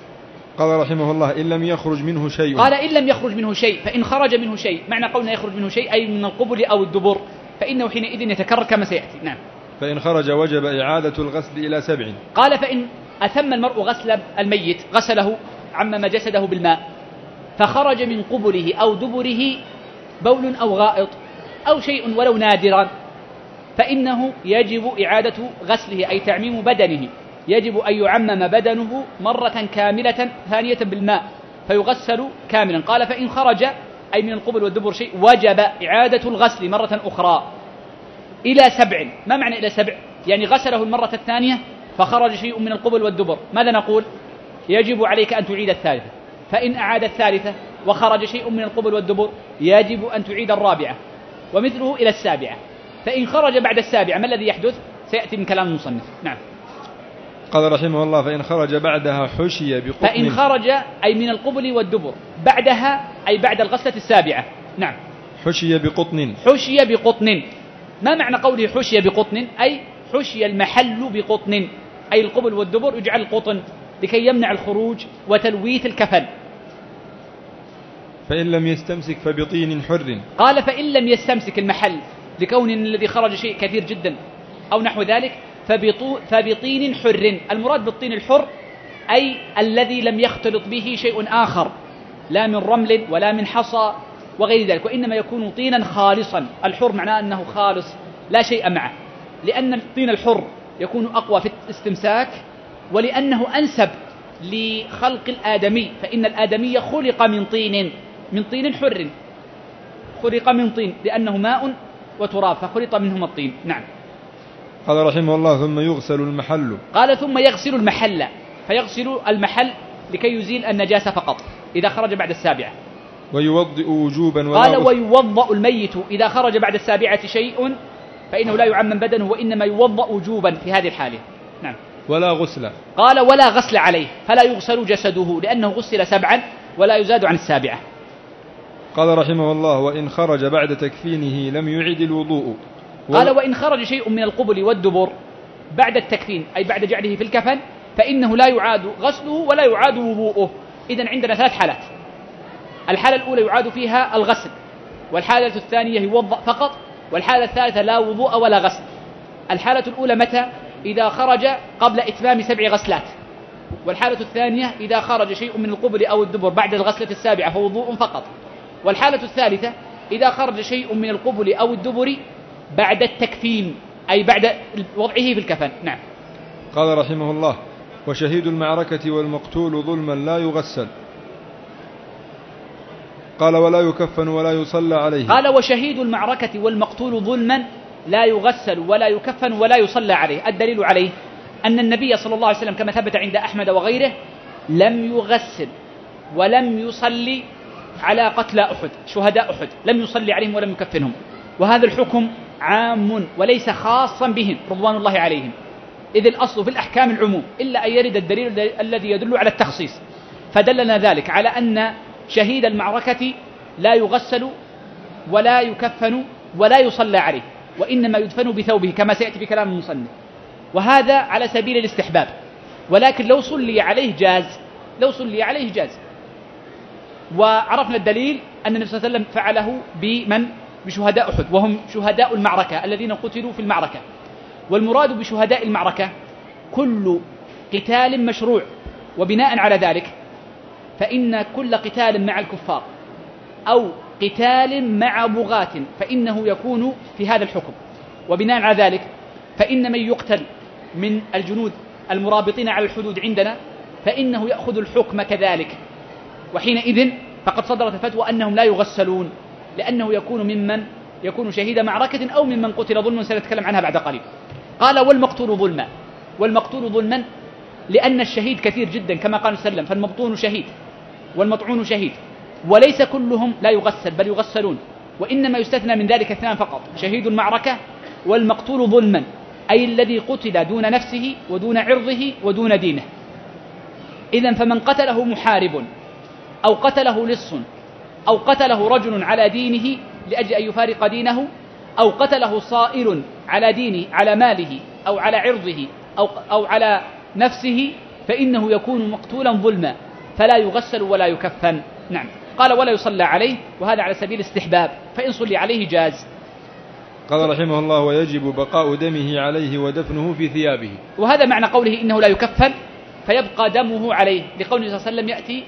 قال رحمه الله إن لم يخرج منه شيء. قال إن لم يخرج منه شيء، فإن خرج منه شيء، معنى قولنا يخرج منه شيء أي من القبل أو الدبر، فإنه حينئذ يتكرر كما سيأتي. نعم. فإن خرج وجب إعادة الغسل إلى سبع. قال فإن أتم المرء غسل الميت، غسله عمم جسده بالماء، فخرج من قبله أو دبره بول أو غائط أو شيء ولو نادرا، فإنه يجب إعادة غسله أي تعميم بدنه، يجب أن يعمم بدنه مرة كاملة ثانية بالماء فيغسل كاملا. قال فإن خرج أي من القبل والدبر شيء وجب إعادة الغسل مرة أخرى إلى سبع. ما معنى إلى سبع؟ يعني غسله المرة الثانية فخرج شيء من القبل والدبر، ماذا نقول؟ يجب عليك أن تعيد الثالثة. فإن أعاد الثالثة وخرج شيء من القبل والدبر يجب أن تعيد الرابعة، ومثله إلى السابعة. فإن خرج بعد السابعة ما الذي يحدث؟ سيأتي من كلام المصنف. نعم. قال رحمه الله فإن خرج بعدها حشي بقطن. فإن خرج أي من القبل والدبر بعدها أي بعد الغسلة السابعة. نعم. حشي بقطن. حشي بقطن. ما معنى قوله حشي بقطن؟ أي حشي المحل بقطن، أي القبل والدبر يجعل قطن لكي يمنع الخروج وتلويث الكفن. فإن لم يستمسك فبطين حر. قال فإن لم يستمسك المحل لكون الذي خرج شيء كثير جدا أو نحو ذلك فبطين حر. المراد بالطين الحر أي الذي لم يختلط به شيء آخر، لا من رمل ولا من حصى وغير ذلك، وإنما يكون طينا خالصا. الحر معناه أنه خالص لا شيء معه، لأن الطين الحر يكون أقوى في الاستمساك، ولأنه أنسب لخلق الآدمي، فإن الآدمي خلق من طين من طين حر، خلق من طين لأنه ماء وتراب فخلط منهما الطين. نعم. قال رحمه الله ثم يغسل المحل. قال ثم يغسل المحل، فيغسل المحل لكي يزيل النجاسة فقط إذا خرج بعد السابعة. ويوضئ وجوبا ولا قال ويوضأ الميت إذا خرج بعد السابعة شيء فإنه لا يعمم بدنه وإنما يوضأ وجوبا في هذه الحالة. نعم. ولا غسل. قال ولا غسل عليه، فلا يغسل جسده لأنه غسل سبعا ولا يزاد عن السابعة. قال رحمه الله وإن خرج بعد تكفينه لم يعد الوضوء. قال وإن خرج شيء من القبل والدبر بعد التكفين أي بعد جعله في الكفن فإنه لا يعاد غسله ولا يعاد وضوءه. إذن عندنا ثلاث حالات. الحالة الأولى يعاد فيها الغسل، والحالة الثانية يوضأ فقط، والحالة الثالثة لا وضوء ولا غسل. الحالة الأولى متى؟ إذا خرج قبل إتمام سبع غسلات، والحالة الثانية إذا خرج شيء من القبل أو الدبر بعد الغسلة السابعة فوضوء فقط، والحالة الثالثة إذا خرج شيء من القبل أو الدبر بعد التكفين أي بعد وضعه في الكفن. نعم. قال رحمه الله وشهيد المعركة والمقتول ظلما لا يغسل. قال ولا يكفن ولا يصلى عليه. قال وشهيد المعركة والمقتول ظلما لا يغسل ولا يكفن ولا يصلى عليه. الدليل عليه أن النبي صلى الله عليه وسلم كما ثبت عند أحمد وغيره لم يغسل ولم يصلي على قتلى أحد شهداء أحد، لم يصلي عليهم ولم يكفنهم، وهذا الحكم عام وليس خاصا بهم رضوان الله عليهم، إذ الأصل في الأحكام العموم إلا أن يرد الدليل الذي يدل على التخصيص. فدلنا ذلك على أن شهيد المعركة لا يغسل ولا يكفن ولا يصلى عليه، وإنما يدفن بثوبه كما سيأتي في كلام المصنف، وهذا على سبيل الاستحباب، ولكن لو صلي عليه جاز، لو صلي عليه جاز. وعرفنا الدليل أن النبي صلى الله عليه وسلم فعله بمن؟ بشهداء أحد، وهم شهداء المعركة الذين قتلوا في المعركة. والمراد بشهداء المعركة كل قتال مشروع، وبناء على ذلك فإن كل قتال مع الكفار أو قتال مع بغاة فإنه يكون في هذا الحكم، وبناء على ذلك فإن من يقتل من الجنود المرابطين على الحدود عندنا فإنه يأخذ الحكم كذلك، وحينئذ فقد صدرت الفتوى أنهم لا يغسلون، لأنه يكون ممن يكون شهيد معركة أو ممن قتل ظلما، سنتكلم عنها بعد قليل. قال والمقتول ظلما، والمقتول ظلما لأن الشهيد كثير جدا كما قال صلى الله عليه وسلم، فالمبطون شهيد والمطعون شهيد، وليس كلهم لا يغسل بل يغسلون، وإنما يستثنى من ذلك اثنان فقط، شهيد المعركة والمقتول ظلما، أي الذي قتل دون نفسه ودون عرضه ودون دينه. إذن فمن قتله محارب أو قتله لص أو قتله رجل على دينه لأجل أن يفارق دينه أو قتله صائل على دينه على ماله أو على عرضه أو, أو على نفسه فإنه يكون مقتولا ظلما. فلا يغسل ولا يكفن. نعم. قال ولا يصلى عليه، وهذا على سبيل الاستحباب، فإن صلي عليه جاز. قال رحمه الله ويجب بقاء دمه عليه ودفنه في ثيابه. وهذا معنى قوله إنه لا يكفن فيبقى دمه عليه، لقوله صلى الله عليه وسلم يأتي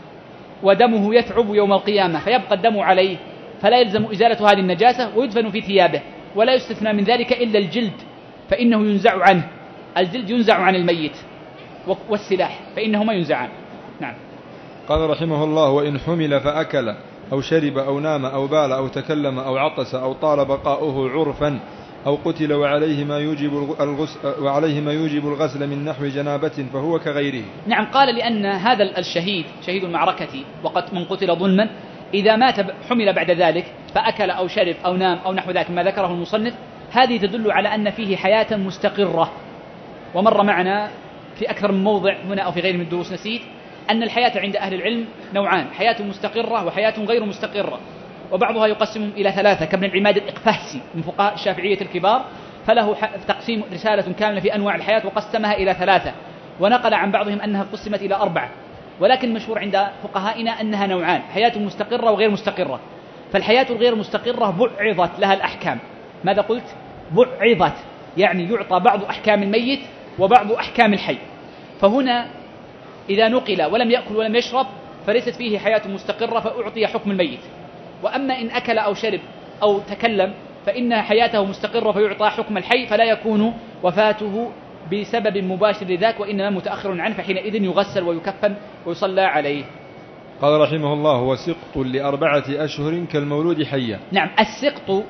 ودمه يثعب يوم القيامة، فيبقى الدم عليه فلا يلزم إزالة هذه النجاسة، ويدفن في ثيابه، ولا يستثنى من ذلك إلا الجلد فإنه ينزع عنه، الجلد ينزع عن الميت، والسلاح فإنهما ينزعان. نعم. قال رحمه الله وإن حمل فأكل أو شرب أو نام أو بال أو تكلم أو عطس أو طال بقاؤه عرفا أو قتل وعليه ما يوجب الغسل, وعليه ما يوجب الغسل من نحو جنابة فهو كغيره. نعم. قال لأن هذا الشهيد شهيد المعركة وقد من قتل ظلما إذا مات حمل بعد ذلك فأكل أو شرب أو نام أو نحو ذلك ما ذكره المصنف، هذه تدل على أن فيه حياة مستقرة. ومر معنا في أكثر من موضع هنا أو في غير من الدروس نسيت أن الحياة عند أهل العلم نوعان، حياة مستقرة وحياة غير مستقرة، وبعضها يقسم إلى ثلاثة كابن العماد الإقفهسي من فقهاء الشافعية الكبار، فله تقسيم رسالة كاملة في أنواع الحياة وقسمها إلى ثلاثة، ونقل عن بعضهم أنها قسمت إلى أربعة، ولكن المشهور عند فقهائنا أنها نوعان، حياة مستقرة وغير مستقرة. فالحياة الغير مستقرة بعضت لها الأحكام. ماذا قلت؟ بعضت، يعني يعطى بعض أحكام الميت وبعض أحكام الحي. فهنا إذا نقل ولم يأكل ولم يشرب فليست فيه حياة مستقرة فأعطي حكم الميت. وأما إن أكل أو شرب أو تكلم فإن حياته مستقرة فيعطى حكم الحي، فلا يكون وفاته بسبب مباشر لذاك وإنما متأخر عنه، فحينئذ يغسل ويكفن ويصلى عليه. قال رحمه الله وسقط لأربعة أشهر كالمولود حيا. نعم. السقط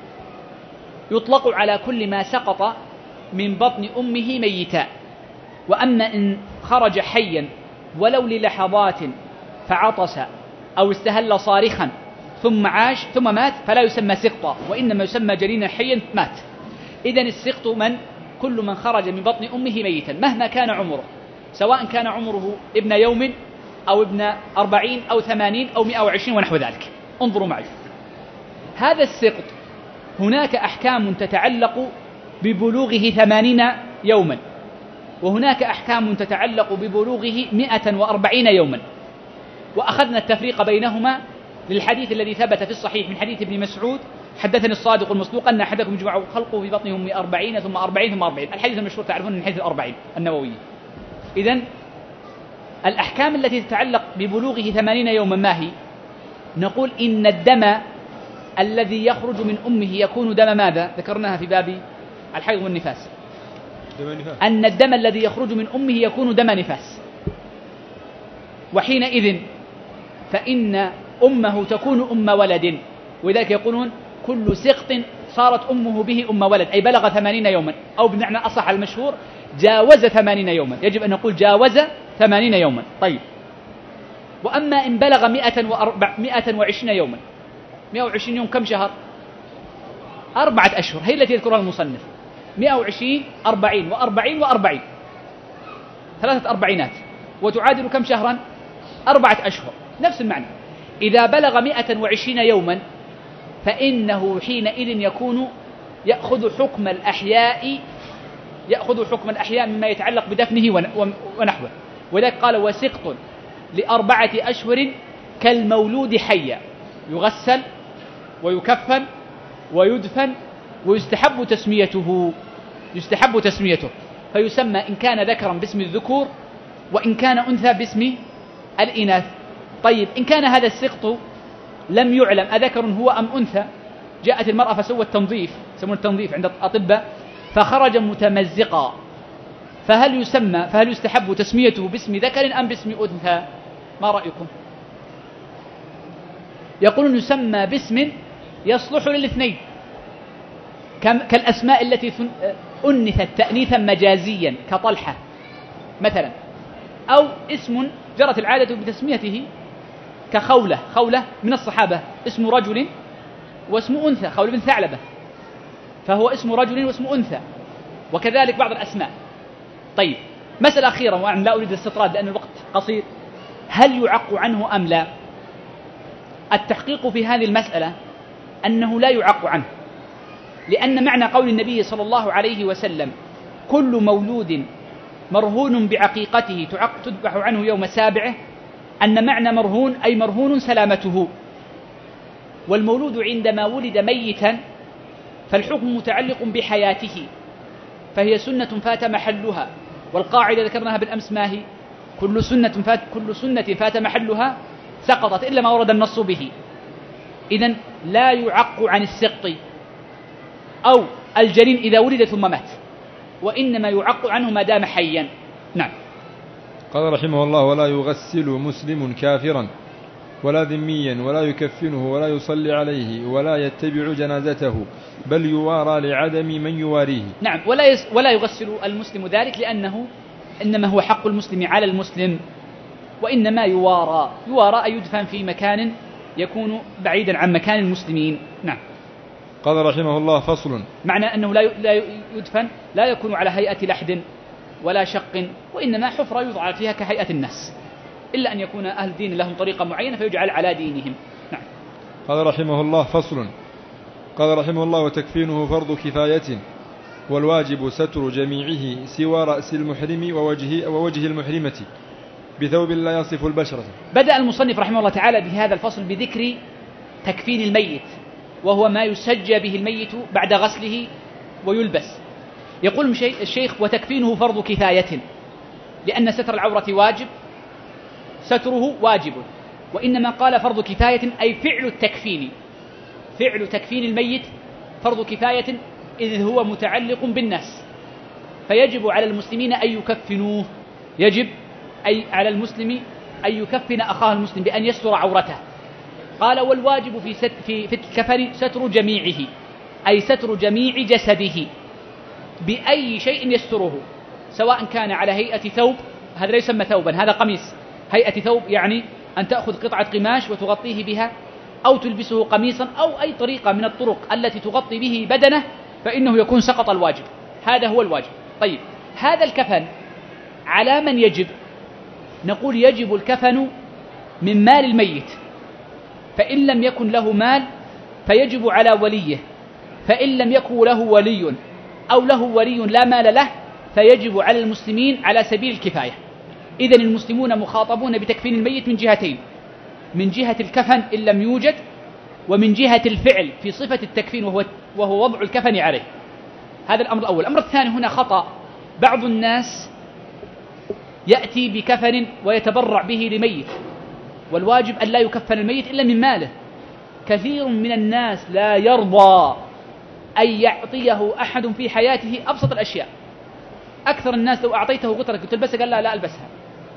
يطلق على كل ما سقط من بطن أمه ميتا، وأما إن خرج حيا ولو للحظات فعطس أو استهل صارخا ثم عاش ثم مات فلا يسمى سقطا، وإنما يسمى جنينا حيا مات. إذن السقط من كل من خرج من بطن أمه ميتا مهما كان عمره، سواء كان عمره ابن يوم أو ابن أربعين أو ثمانين أو مئة وعشرين ونحو ذلك. انظروا معي، هذا السقط هناك أحكام تتعلق ببلوغه ثمانين يوما، وهناك أحكام تتعلق ببلوغه مئة وأربعين يوما، وأخذنا التفريق بينهما للحديث الذي ثبت في الصحيح من حديث ابن مسعود حدثني الصادق المصدوق أن أحدكم يجمع خلقه في بطنه من أربعين ثم أربعين ثم أربعين، الحديث المشهور تعرفون من حديث الأربعين النووي. إذن الأحكام التي تتعلق ببلوغه ثمانين يوما ما هي؟ نقول إن الدم الذي يخرج من أمه يكون دم ماذا؟ ذكرناها في باب الحيض والنفاس، أن الدم الذي يخرج من أمه يكون دم نفاس، وحينئذ فإن أمه تكون أم ولد، ولذلك يقولون كل سقط صارت أمه به أم ولد، أي بلغ ثمانين يوما، أو بمعنى أصح المشهور جاوز ثمانين يوما، يجب أن نقول جاوز ثمانين يوما. طيب، وأما إن بلغ مئة وعشرين يوما، مئة وعشرين يوم كم شهر؟ أربعة أشهر، هي التي يذكرها المصنف، مئة وعشرين أربعين وأربعين وأربعين، ثلاثة أربعينات، وتعادل كم شهرا؟ أربعة أشهر، نفس المعنى. إذا بلغ مئة وعشرين يوما فإنه حينئذ يكون يأخذ حكم الأحياء يأخذ حكم الأحياء مما يتعلق بدفنه ونحوه، وذلك قال وسقط لأربعة أشهر كالمولود حيا، يغسل ويكفن ويدفن ويستحب تسميته يستحب تسميته فيسمى إن كان ذكرا باسم الذكور وإن كان أنثى باسم الإناث. طيب، إن كان هذا السقط لم يعلم أذكر هو أم أنثى، جاءت المرأة فسوت تنظيف، يسمون التنظيف عند الأطباء، فخرج متمزقا، فهل يسمى فهل يستحب تسميته باسم ذكر أم باسم أنثى؟ ما رأيكم؟ يقولون يسمى باسم يصلح للاثنين، كالأسماء التي أنثت تأنيثا مجازيا كطلحة مثلا، أو اسم جرت العادة بتسميته كخولة، خولة من الصحابة اسم رجل واسم أنثى، خولة بن ثعلبة فهو اسم رجل واسم أنثى، وكذلك بعض الأسماء. طيب، مسألة أخيرة وأنا لا أريد الاستطراد لأن الوقت قصير، هل يعق عنه أم لا؟ التحقيق في هذه المسألة أنه لا يعق عنه، لأن معنى قول النبي صلى الله عليه وسلم كل مولود مرهون بعقيقته تذبح عنه يوم سابعه، أن معنى مرهون أي مرهون سلامته. والمولود عندما ولد ميتا فالحكم متعلق بحياته، فهي سنة فات محلها. والقاعدة ذكرناها بالأمس ما هي؟ كل سنة فات, كل سنة فات محلها سقطت إلا ما ورد النص به. إذن لا يعق عن السقط أو الجنين إذا ولد ثم مات، وإنما يعق عنه ما دام حيا. نعم. قال رحمه الله: ولا يغسل مسلم كافرا ولا ذميا ولا يكفنه ولا يصلي عليه ولا يتبع جنازته، بل يوارى لعدم من يواريه. نعم. ولا يس ولا يغسل المسلم ذلك، لأنه إنما هو حق المسلم على المسلم، وإنما يوارى. يوارى أي يدفن في مكان يكون بعيدا عن مكان المسلمين. نعم. قال رحمه الله: فصل. معنى أنه لا يدفن لا يكون على هيئة لحد ولا شق، وإنما حفرة يوضع فيها كهيئة الناس، إلا أن يكون أهل دين لهم طريقة معينة فيجعل على دينهم. نعم. قال رحمه الله: فصل. قال رحمه الله: وتكفينه فرض كفاية، والواجب ستر جميعه سوى رأس المحرم ووجه, ووجه المحرمة بثوب لا يصف البشرة. بدأ المصنف رحمه الله تعالى بهذا الفصل بذكر تكفين الميت، وهو ما يسجى به الميت بعد غسله ويلبس. يقول الشيخ: وتكفينه فرض كفاية، لأن ستر العورة واجب، ستره واجب، وإنما قال فرض كفاية أي فعل التكفين. فعل تكفين الميت فرض كفاية، إذ هو متعلق بالناس، فيجب على المسلمين أن يكفنوه. يجب أي على المسلم أن يكفن أخاه المسلم بأن يستر عورته. قال: والواجب في, ست في, في الكفن ستر جميعه، أي ستر جميع جسده بأي شيء يستره، سواء كان على هيئة ثوب، هذا لا يسمى ثوبا، هذا قميص. هيئة ثوب يعني أن تأخذ قطعة قماش وتغطيه بها، أو تلبسه قميصا، أو أي طريقة من الطرق التي تغطي به بدنه، فإنه يكون سقط الواجب. هذا هو الواجب. طيب، هذا الكفن على من يجب؟ نقول: يجب الكفن من مال الميت، فإن لم يكن له مال فيجب على وليه، فإن لم يكن له ولي أو له ولي لا مال له فيجب على المسلمين على سبيل الكفاية. إذن المسلمون مخاطبون بتكفين الميت من جهتين: من جهة الكفن إن لم يوجد، ومن جهة الفعل في صفة التكفين وهو, وهو وضع الكفن عليه. هذا الأمر الأول. الأمر الثاني: هنا خطأ. بعض الناس يأتي بكفن ويتبرع به لميت، والواجب أن لا يكفن الميت إلا من ماله. كثير من الناس لا يرضى أن يعطيه أحد في حياته أبسط الأشياء. أكثر الناس لو أعطيته قطرة قلت البسها قال: لا لا ألبسها.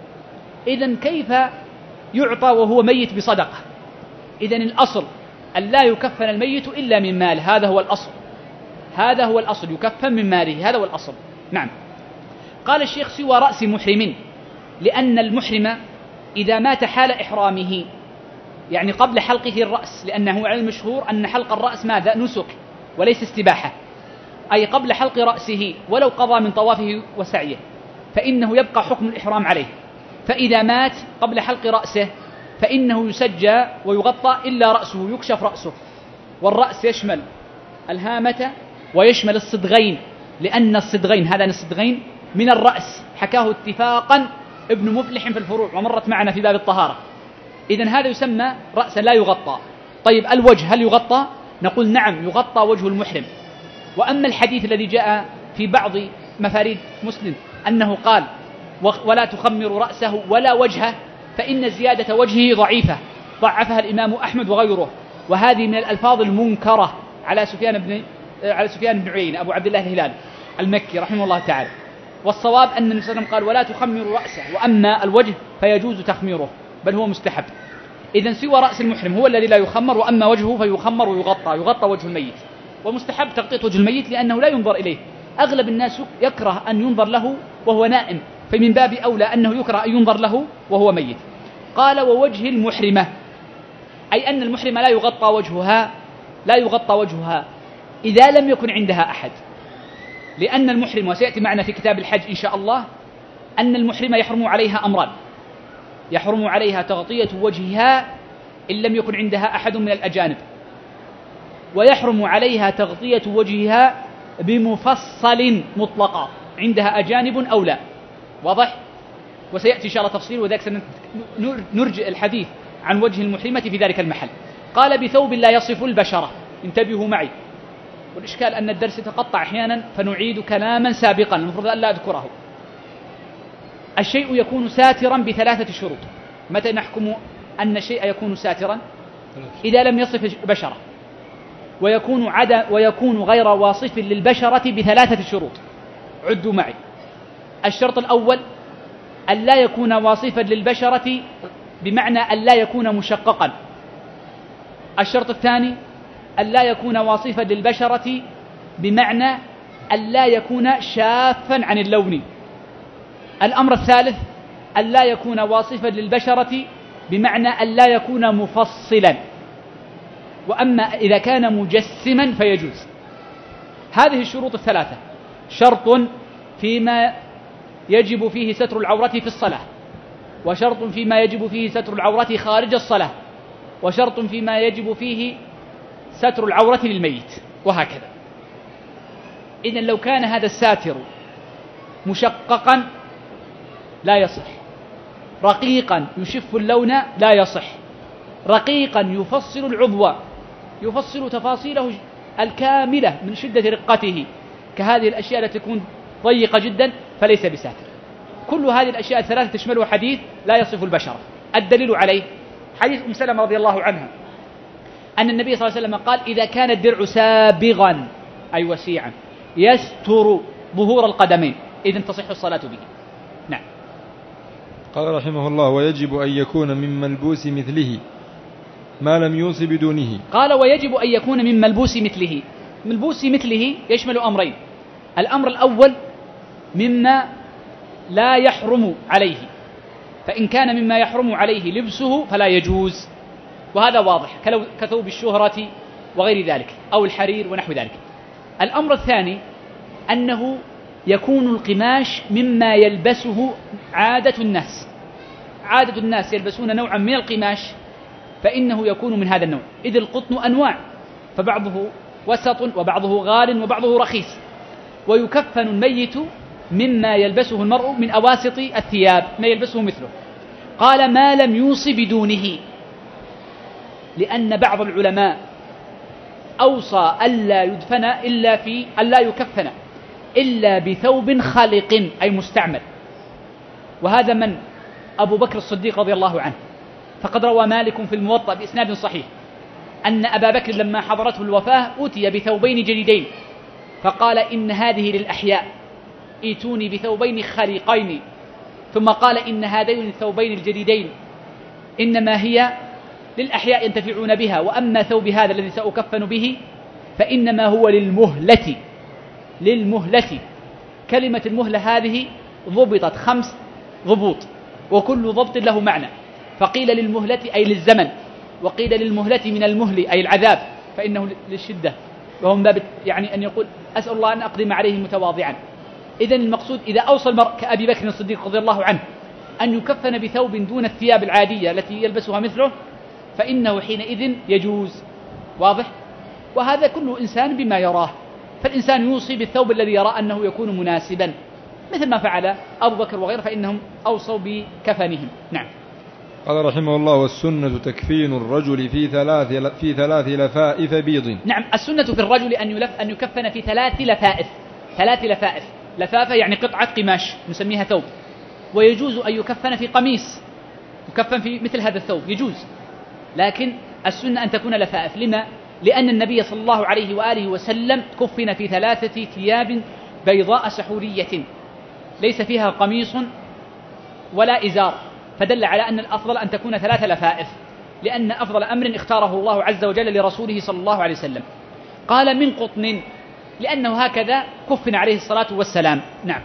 إذن كيف يعطى وهو ميت بصدقة؟ إذن الأصل أن لا يكفن الميت إلا من مال، هذا هو الأصل. هذا هو الأصل، يكفن من ماله، هذا هو الأصل. نعم. قال الشيخ: سوى رأس محرم، لأن المحرم إذا مات حال إحرامه، يعني قبل حلقه الرأس، لأنه على المشهور أن حلق الرأس ماذا؟ نسك وليس استباحة، أي قبل حلق رأسه ولو قضى من طوافه وسعيه فإنه يبقى حكم الإحرام عليه. فإذا مات قبل حلق رأسه فإنه يسجى ويغطى إلا رأسه، يكشف رأسه، والرأس يشمل الهامة ويشمل الصدغين، لأن الصدغين هذان الصدغين من الرأس، حكاه اتفاقا ابن مفلح في الفروع ومرت معنا في باب الطهارة. إذن هذا يسمى رأسا لا يغطى. طيب، الوجه هل يغطى؟ نقول: نعم، يغطى وجه المحرم. وأما الحديث الذي جاء في بعض مفاريد مسلم أنه قال: ولا تخمر رأسه ولا وجهه، فإن زيادة وجهه ضعيفة، ضعفها الإمام أحمد وغيره، وهذه من الألفاظ المنكرة على سفيان بن على سفيان بن عيينة أبو عبد الله الهلالي المكي رحمه الله تعالى. والصواب أن النبي صلى الله عليه وسلم قال: ولا تخمر رأسه، وأما الوجه فيجوز تخميره، بل هو مستحب. إذن سوى رأس المحرم هو الذي لا يخمر، وأما وجهه فيخمر ويغطى، يغطى وجه الميت. ومستحب تغطية وجه الميت لأنه لا ينظر إليه. أغلب الناس يكره أن ينظر له وهو نائم، فمن باب أولى أنه يكره أن ينظر له وهو ميت. قال: ووجه المحرمة، أي أن المحرمة لا يغطى وجهها لا يغطى وجهها إذا لم يكن عندها أحد، لأن المحرم، وسيأتي معنا في كتاب الحج إن شاء الله، أن المحرمة يحرم عليها أمران: يحرم عليها تغطية وجهها إن لم يكن عندها أحد من الأجانب، ويحرم عليها تغطية وجهها بمفصل مطلقا عندها أجانب أو لا. واضح؟ وسيأتي إن شاء الله تفصيل، وذلك سنرجئ الحديث عن وجه المحرمة في ذلك المحل. قال بثوب لا يصف البشرة. انتبهوا معي، والإشكال أن الدرس يتقطع أحيانا فنعيد كلاما سابقا المفروض أن لا أذكره. الشيء يكون ساترا بثلاثة شروط. متى نحكم أن الشيء يكون ساترا؟ إذا لم يصف البشرة، ويكون عدا ويكون غير واصف للبشرة بثلاثة شروط. عدوا معي. الشرط الأول أن لا يكون واصفا للبشرة بمعنى أن لا يكون مشققا. الشرط الثاني أن لا يكون واصفا للبشرة بمعنى أن لا يكون شافا عن اللون. الأمر الثالث أن لا يكون واصفا للبشرة بمعنى أن لا يكون مفصلا. وأما إذا كان مجسما فيجوز. هذه الشروط الثلاثة: شرط فيما يجب فيه ستر العورة في الصلاة، وشرط فيما يجب فيه ستر العورة خارج الصلاة، وشرط فيما يجب فيه ستر العورة للميت، وهكذا. إذن لو كان هذا الساتر مشققا لا يصح، رقيقا يشف اللون لا يصح، رقيقا يفصل العضو، يفصل تفاصيله الكاملة من شدة رقته، كهذه الأشياء التي تكون ضيقة جدا فليس بساتر. كل هذه الأشياء الثلاثة تشملها حديث لا يصف البشرة. الدليل عليه حديث أم سلمة رضي الله عنها أن النبي صلى الله عليه وسلم قال: إذا كان الدرع سابغا أي وسيعا يستر ظهور القدمين إذن تصح الصلاة به. نعم. قال رحمه الله: ويجب أن يكون من ملبوس مثله ما لم يوص بدونه. قال: ويجب أن يكون من ملبوس مثله. ملبوس مثله يشمل أمرين: الأمر الأول مما لا يحرم عليه، فإن كان مما يحرم عليه لبسه فلا يجوز، وهذا واضح كثوب الشهرة وغير ذلك أو الحرير ونحو ذلك. الأمر الثاني أنه يكون القماش مما يلبسه عادة الناس. عادة الناس يلبسون نوعا من القماش فإنه يكون من هذا النوع، إذ القطن أنواع، فبعضه وسط وبعضه غال وبعضه رخيص. ويكفن الميت مما يلبسه المرء من أواسط الثياب، ما يلبسه مثله. قال: ما لم يوص بدونه، لأن بعض العلماء أوصى ألا يدفن إلا في ألا يكفن إلا بثوب خلق أي مستعمل، وهذا من أبو بكر الصديق رضي الله عنه. فقد روى مالك في الموطأ بإسناد صحيح أن أبا بكر لما حضرته الوفاة أتي بثوبين جديدين فقال: إن هذه للأحياء، ائتوني بثوبين خليقين. ثم قال: إن هذين الثوبين الجديدين إنما هي للأحياء ينتفعون بها، وأما ثوب هذا الذي سأكفن به فإنما هو للمهلة. للمهلة. كلمة المهلة هذه ضبطت خمس ضبوط، وكل ضبط له معنى. فقيل للمهلة أي للزمن، وقيل للمهلة من المهل أي العذاب فإنه للشدة، وهم باب يعني أن يقول: أسأل الله أن أقدم عليه متواضعا. إذن المقصود إذا أوصى المرء كأبي بكر الصديق رضي الله عنه أن يكفن بثوب دون الثياب العادية التي يلبسها مثله فإنه حينئذ يجوز. واضح؟ وهذا كل إنسان بما يراه، فالإنسان يوصي بالثوب الذي يرى أنه يكون مناسبا، مثل ما فعل أبو بكر وغيره فإنهم أوصوا بكفنهم. نعم. قال رحمه الله: والسنة تكفين الرجل في ثلاث في ثلاث لفائف بيض. نعم، السنة في الرجل أن يلف أن يكفن في ثلاث لفائف. ثلاث لفائف، لفافة يعني قطعة قماش نسميها ثوب، ويجوز أن يكفن في قميص، يكفن في مثل هذا الثوب يجوز، لكن السنة أن تكون لفائف. لما؟ لأن النبي صلى الله عليه وآله وسلم كفن في ثلاثة ثياب بيضاء سحورية ليس فيها قميص ولا إزار، فدل على أن الأفضل أن تكون ثلاث لفائف، لأن أفضل أمر اختاره الله عز وجل لرسوله صلى الله عليه وسلم. قال: من قطن، لأنه هكذا كفن عليه الصلاة والسلام. نعم.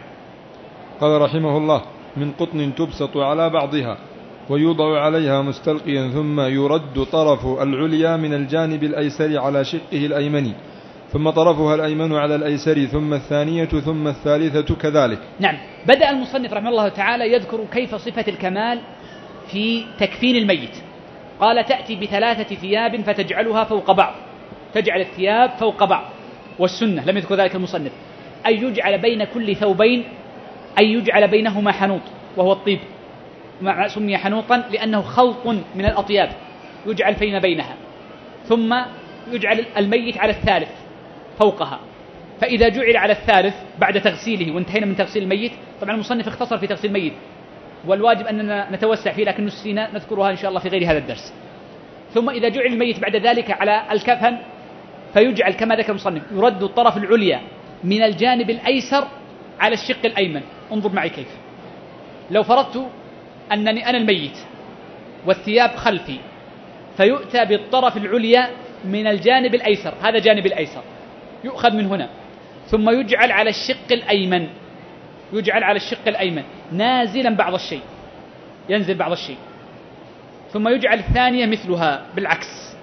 قال رحمه الله: من قطن تبسط على بعضها ويوضع عليها مستلقيا، ثم يرد طرف العليا من الجانب الأيسر على شقه الأيمن، ثم طرفها الأيمن على الأيسر، ثم الثانية، ثم الثالثة كذلك. نعم. بدأ المصنف رحمه الله تعالى يذكر كيف صفة الكمال في تكفين الميت. قال: تأتي بثلاثة ثياب فتجعلها فوق بعض، تجعل الثياب فوق بعض. والسنة لم يذكر ذلك المصنف أن يجعل بين كل ثوبين أن يجعل بينهما حنوط، وهو الطيب، سمي حنوطا لأنه خلط من الأطياب يجعل فيما بينها، ثم يجعل الميت على الثالث فوقها. فإذا جعل على الثالث بعد تغسيله، وانتهينا من تغسيل الميت، طبعا المصنف اختصر في تغسيل الميت والواجب أننا نتوسع فيه، لكن نسينا نذكرها إن شاء الله في غير هذا الدرس. ثم إذا جعل الميت بعد ذلك على الكفن فيجعل كما ذكر المصنف، يرد الطرف العليا من الجانب الأيسر على الشق الأيمن. انظر معي كيف، لو فرضت أنني أنا الميت والثياب خلفي، فيؤتى بالطرف العليا من الجانب الأيسر، هذا جانب الأيسر يؤخذ من هنا، ثم يجعل على الشق الأيمن، يجعل على الشق الأيمن نازلا بعض الشيء، ينزل بعض الشيء، ثم يجعل الثانية مثلها بالعكس،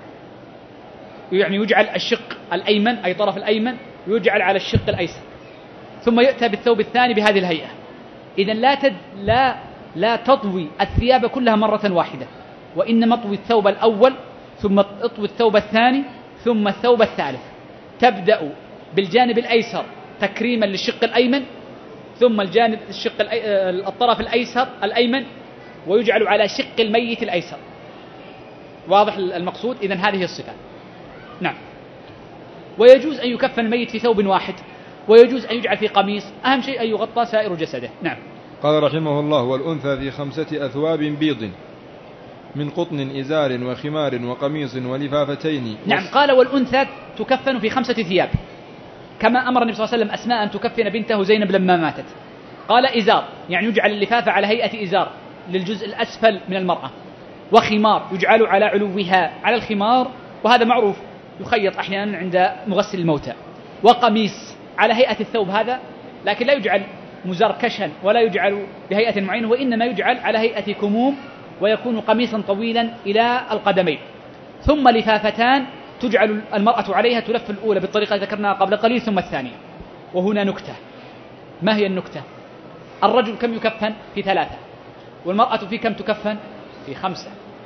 يعني يجعل الشق الأيمن أي طرف الأيمن يجعل على الشق الأيسر، ثم يؤتى بالثوب الثاني بهذه الهيئة. إذن لا تد لا لا تطوي الثياب كلها مرة واحدة، وإنما اطوي الثوب الأول، ثم اطوي الثوب الثاني، ثم الثوب الثالث. تبدأ بالجانب الأيسر تكريما للشق الأيمن، ثم الجانب الشق الطرف الأيسر الأيمن، ويجعل على شق الميت الأيسر. واضح المقصود؟ إذن هذه الصفة. نعم. ويجوز أن يكفن الميت في ثوب واحد، ويجوز أن يجعل في قميص، أهم شيء أن يغطى سائر جسده. نعم. قال رحمه الله: والأنثى في خمسة أثواب بيض من قطن إزار وخمار وقميص ولفافتين. نعم. قال: والأنثى تكفن في خمسة ثياب، كما أمر النبي صلى الله عليه وسلم أسماء أن تكفن بنته زينب لما ماتت. قال: إزار، يعني يجعل اللفافة على هيئة إزار للجزء الأسفل من المرأة، وخمار يجعل على علوها على الخمار، وهذا معروف يخيط أحيانا عند مغسل الموتى، وقميص على هيئة الثوب هذا، لكن لا يجعل مزركشا ولا يجعل بهيئة معينة، وإنما يجعل على هيئة كموم، ويكون قميصا طويلا إلى القدمين. ثم لفافتان تجعل المرأة عليها، تلف الأولى بالطريقة التي ذكرناها قبل قليل، ثم الثانية. وهنا نكتة. ما هي النكتة؟ الرجل كم يكفن؟ في ثلاثة، والمرأة في كم تكفن؟ في خمسة.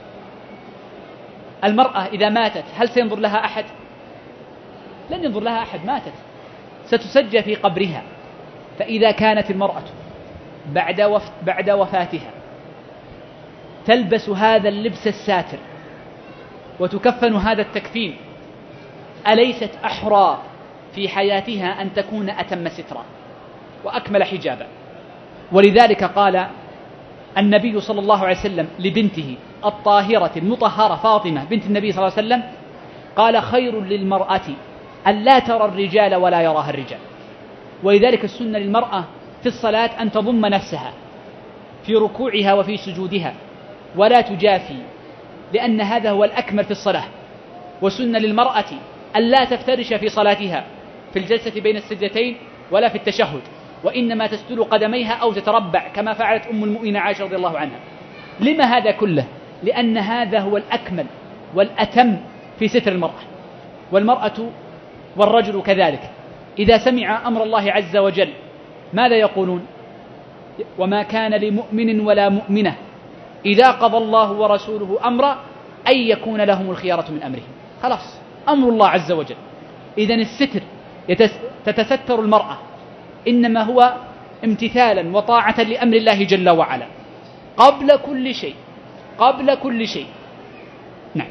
المرأة إذا ماتت هل سينظر لها أحد؟ لن ينظر لها أحد، ماتت، ستسجى في قبرها. فإذا كانت المرأة بعد وف... بعد وفاتها تلبس هذا اللبس الساتر وتكفن هذا التكفين، أليست أحرى في حياتها أن تكون أتم سترا وأكمل حجابا؟ ولذلك قال النبي صلى الله عليه وسلم لبنته الطاهرة المطهرة فاطمة بنت النبي صلى الله عليه وسلم، قال: خير للمرأة أن لا ترى الرجال ولا يراها الرجال. ولذلك السنة للمرأة في الصلاة أن تضم نفسها في ركوعها وفي سجودها ولا تجافي، لأن هذا هو الأكمل في الصلاة. وسنة للمرأة أن لا تفترش في صلاتها في الجلسة بين السجدتين ولا في التشهد، وإنما تستر قدميها أو تتربع كما فعلت أم المؤمنين عائشة رضي الله عنها. لما هذا كله؟ لأن هذا هو الأكمل والأتم في ستر المرأة. والمرأة والرجل كذلك إذا سمع أمر الله عز وجل ماذا يقولون؟ وما كان لمؤمن ولا مؤمنة إذا قضى الله ورسوله أمرا أن يكون لهم الخيارة من أمرهم. خلاص، أمر الله عز وجل. إذن الستر تتستر المرأة إنما هو امتثالا وطاعة لأمر الله جل وعلا قبل كل شيء، قبل كل شيء. نعم.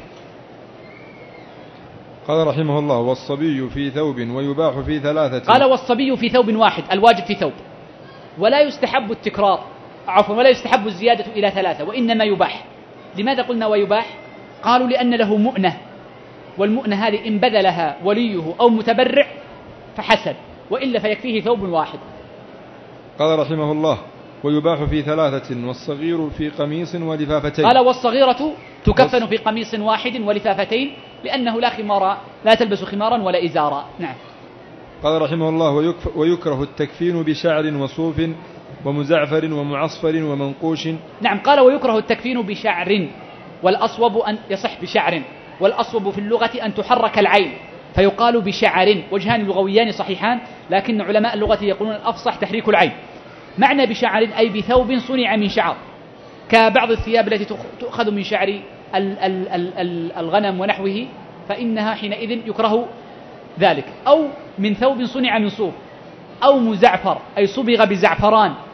قال رحمه الله: والصبي في ثوب ويباح في ثلاثة. قال: والصبي في ثوب واحد، الواجب في ثوب، ولا يستحب التكرار، عفوا ولا يستحب الزيادة إلى ثلاثة، وإنما يباح. لماذا قلنا ويباح؟ قالوا لأن له مؤنة، والمؤنة هذه إن بذلها وليه أو متبرع فحسن، وإلا فيكفيه ثوب واحد. قال رحمه الله: ويباح في ثلاثة، والصغير في قميص ولفافتين. قال: والصغيرة تكفن في قميص واحد ولفافتين، لأنه لا خمار، لا تلبس خمارا ولا إزارا. نعم. قال رحمه الله: ويكره التكفين بشعر وصوف ومزعفر ومعصفر ومنقوش. نعم. قال: ويكره التكفين بشعر، والأصوب أن يصح بشعر، والأصوب في اللغة أن تحرك العين فيقال بشعر. وجهان لغويان صحيحان، لكن علماء اللغة يقولون الأفصح تحريك العين. معنى بشعر أي بثوب صنع من شعر، كبعض الثياب التي تؤخذ من شعر الغنم ونحوه، فإنها حينئذ يكره ذلك. أو من ثوب صنع من صوف، أو مزعفر أي صبغ بزعفران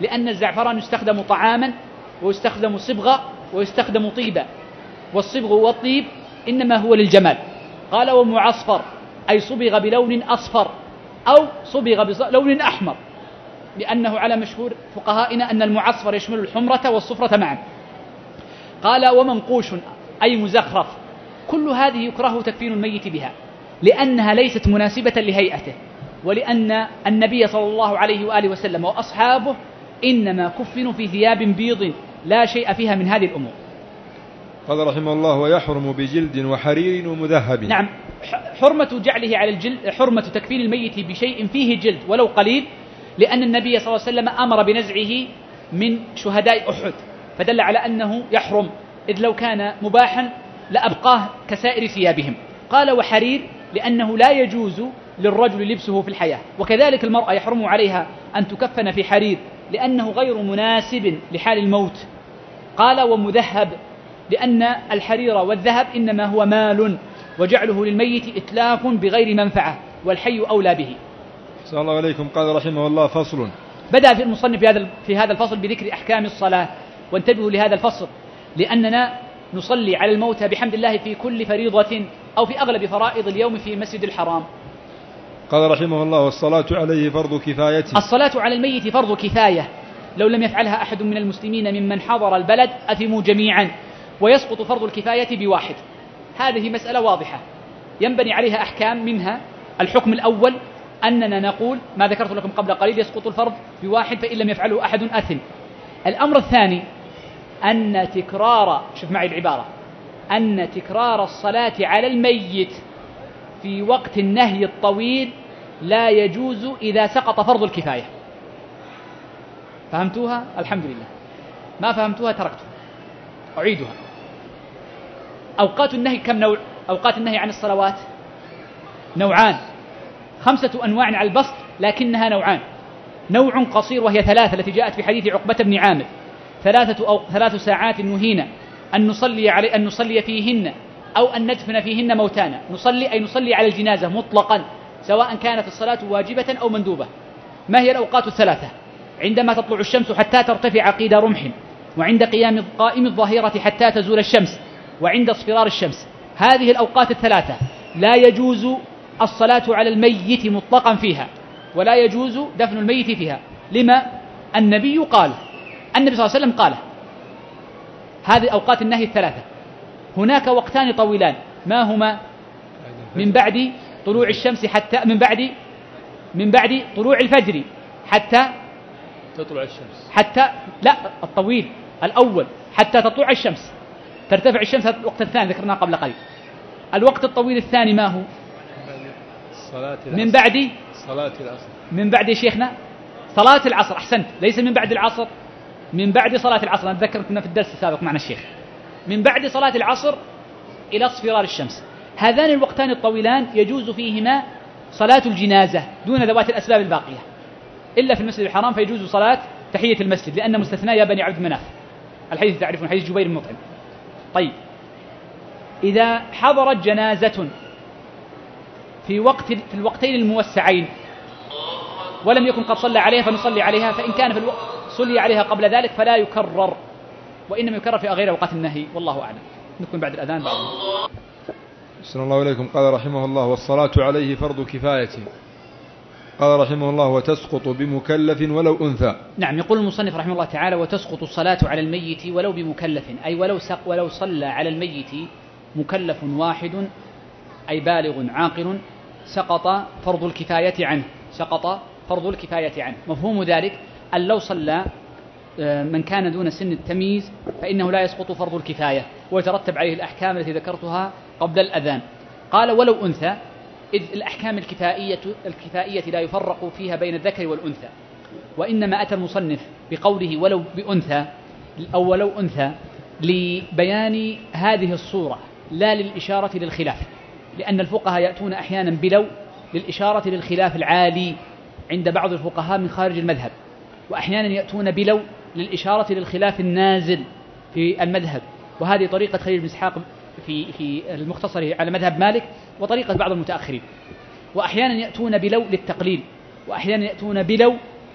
لأن الزعفران يستخدم طعاما ويستخدم صبغة ويستخدم طيبا، والصبغ والطيب إنما هو للجمال. قال ومعصفر أي صبغ بلون أصفر أو صبغ بلون أحمر، لأنه على مشهور فقهائنا أن المعصفر يشمل الحمرة والصفرة معا. قال ومنقوش أي مزخرف. كل هذه يكره تكفين الميت بها لأنها ليست مناسبة لهيئته، ولأن النبي صلى الله عليه وآله وسلم وأصحابه إنما كفنوا في ثياب بيض لا شيء فيها من هذه الأمور. قال رحمه الله ويحرم بجلد وحرير ومذهب. نعم، حرمة جعله على الجلد، حرمة تكفين الميت بشيء فيه جلد ولو قليل، لأن النبي صلى الله عليه وسلم أمر بنزعه من شهداء أحد، فدل على أنه يحرم، إذ لو كان مباحا لأبقاه كسائر ثيابهم. قال وحرير لأنه لا يجوز للرجل لبسه في الحياة، وكذلك المرأة يحرم عليها أن تكفن في حرير لأنه غير مناسب لحال الموت. قال ومذهب لأن الحرير والذهب إنما هو مال، وجعله للميت إتلاف بغير منفعة، والحي أولى به. صلى الله عليكم. قال رحمه الله فصل. بدأ في المصنف في هذا في هذا الفصل بذكر أحكام الصلاة، وانتبهوا لهذا الفصل لأننا نصلي على الموتى بحمد الله في كل فريضة أو في أغلب فرائض اليوم في مسجد الحرام. قال رحمه الله والصلاة عليه فرض كفاية. الصلاة على الميت فرض كفاية، لو لم يفعلها أحد من المسلمين ممن حضر البلد أثموا جميعا، ويسقط فرض الكفاية بواحد. هذه مسألة واضحة ينبني عليها أحكام، منها الحكم الأول أننا نقول ما ذكرت لكم قبل قليل، يسقط الفرض بواحد فإن لم يفعله أحد أثم. الأمر الثاني أن تكرار، شوف معي العبارة، أن تكرار الصلاة على الميت في وقت النهي الطويل لا يجوز إذا سقط فرض الكفاية. فهمتوها؟ الحمد لله. ما فهمتوها تركتها، أعيدها. أوقات النهي كم نوع؟ أوقات النهي عن الصلوات نوعان، خمسة أنواع على البسط لكنها نوعان. نوع قصير وهي ثلاثة التي جاءت في حديث عقبة بن عامر، ثلاثة أو ثلاث ساعات نهينا أن نصلي علي أن نصلي فيهن أو أن ندفن فيهن موتانا. نصلي أي نصلي على الجنازة مطلقا سواء كانت الصلاة واجبة أو مندوبة. ما هي الأوقات الثلاثة؟ عندما تطلع الشمس حتى ترتفع قيد رمح، وعند قيام قائم الظهيرة حتى تزول الشمس، وعند اصفرار الشمس. هذه الأوقات الثلاثة لا يجوز الصلاة على الميت مطلقا فيها، ولا يجوز دفن الميت فيها. لما؟ النبي قال، النبي صلى الله عليه وسلم قال هذه أوقات النهي الثلاثة. هناك وقتان طويلان، ما هما؟ من بعد طلوع الشمس حتى من بعد من بعد طلوع الفجر حتى تطلع الشمس، حتى لا الطويل الأول حتى تطلع الشمس ترتفع الشمس. هذا الوقت الثاني ذكرناه قبل قليل. الوقت الطويل الثاني ما هو؟ من بعد صلاة العصر. من بعد شيخنا صلاة العصر. أحسنت، ليس من بعد العصر، من بعد صلاة العصر. أنا أتذكر كنا في الدرس السابق معنا الشيخ. من بعد صلاة العصر إلى اصفرار الشمس. هذان الوقتان الطويلان يجوز فيهما صلاة الجنازة دون ذوات الأسباب الباقية، إلا في المسجد الحرام فيجوز صلاة تحية المسجد لأن مستثنى يا بني عبد مناف، الحديث تعرفون حديث جبير بن مطعم. طيب، إذا حضرت جنازة في وقت في الوقتين الموسعين ولم يكن قد صلى عليها فنصلي عليها، فإن كان في الوقت صلي عليها قبل ذلك فلا يكرر، وإنما يكرر في غير أوقات النهي، والله أعلم. نكون بعد الأذان بعد. صلى الله عليكم. قال رحمه الله والصلاة عليه فرض كفاية. قال رحمه الله وتسقط بمكلف ولو أنثى. نعم، يقول المصنف رحمه الله تعالى وتسقط الصلاة على الميت ولو بمكلف، أي ولو سق ولو صلى على الميت مكلف واحد أي بالغ عاقل سقط فرض الكفاية عنه، سقط فرض الكفاية عنه. مفهوم ذلك أن لو صلى من كان دون سن التمييز فإنه لا يسقط فرض الكفاية، ويترتب عليه الأحكام التي ذكرتها قبل الأذان. قال ولو أنثى، إذ الأحكام الكفائية الكفائية لا يفرق فيها بين الذكر والأنثى، وإنما أتى المصنف بقوله ولو بأنثى أو ولو أنثى لبيان هذه الصورة لا للإشارة للخلاف، لأن الفقهاء يأتون أحيانا بلو للإشارة للخلاف العالي عند بعض الفقهاء من خارج المذهب، وأحيانا يأتون بلو للإشارة للخلاف النازل في المذهب، وهذه طريقة خليل بن إسحاق في في المختصر على مذهب مالك، وطريقة بعض المتأخرين. وأحيانا يأتون بلو للتقليل، وأحيانا يأتون بلو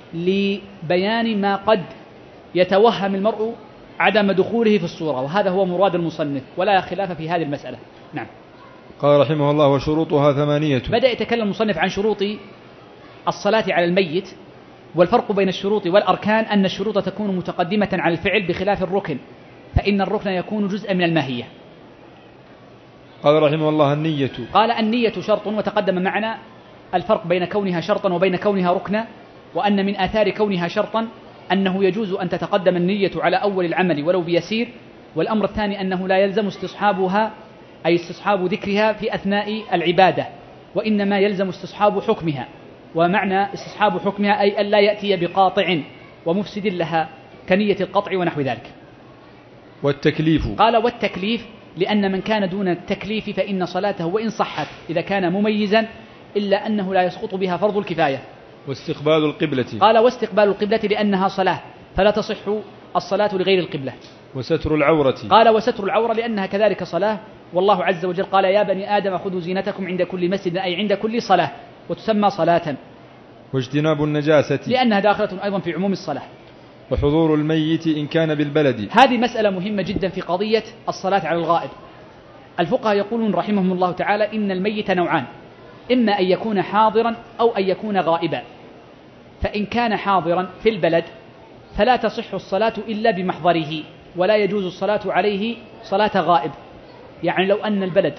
لبيان ما قد يتوهم المرء عدم دخوله في الصورة، وهذا هو مراد المصنف ولا خلاف في هذه المسألة. نعم. قال رحمه الله: وشروطها ثمانية. بدأ يتكلم المصنف عن شروط الصلاة على الميت، والفرق بين الشروط والأركان أن الشروط تكون متقدمة على الفعل بخلاف الركن، فإن الركن يكون جزءا من الماهية. قال رحمه الله: النية. قال: النية شرط، وتقدم معنا الفرق بين كونها شرطا وبين كونها ركنا، وأن من آثار كونها شرطا أنه يجوز أن تتقدم النية على أول العمل ولو بيسير، والأمر الثاني أنه لا يلزم استصحابها أي استصحاب ذكرها في أثناء العبادة، وإنما يلزم استصحاب حكمها. ومعنى استصحاب حكمها أي ألا يأتي بقاطع ومفسد لها كنية القطع ونحو ذلك. والتكليف. قال: والتكليف، لأن من كان دون التكليف فإن صلاته وإن صحت إذا كان مميزا إلا أنه لا يسقط بها فرض الكفاية. واستقبال القبلة. قال: واستقبال القبلة لأنها صلاة فلا تصح الصلاة لغير القبلة. وستر العورة. قال: وستر العورة لأنها كذلك صلاة، والله عز وجل قال: يا بني آدم خذوا زينتكم عند كل مسجد، أي عند كل صلاة، وتسمى صلاة. واجتناب النجاسة، لأنها داخلة أيضا في عموم الصلاة. وحضور الميت إن كان بالبلد. هذه مسألة مهمة جدا في قضية الصلاة على الغائب. الفقهاء يقولون رحمهم الله تعالى إن الميت نوعان: إما أن يكون حاضرا أو أن يكون غائبا. فإن كان حاضرا في البلد فلا تصح الصلاة إلا بمحضره، ولا يجوز الصلاة عليه صلاة غائب. يعني لو أن البلد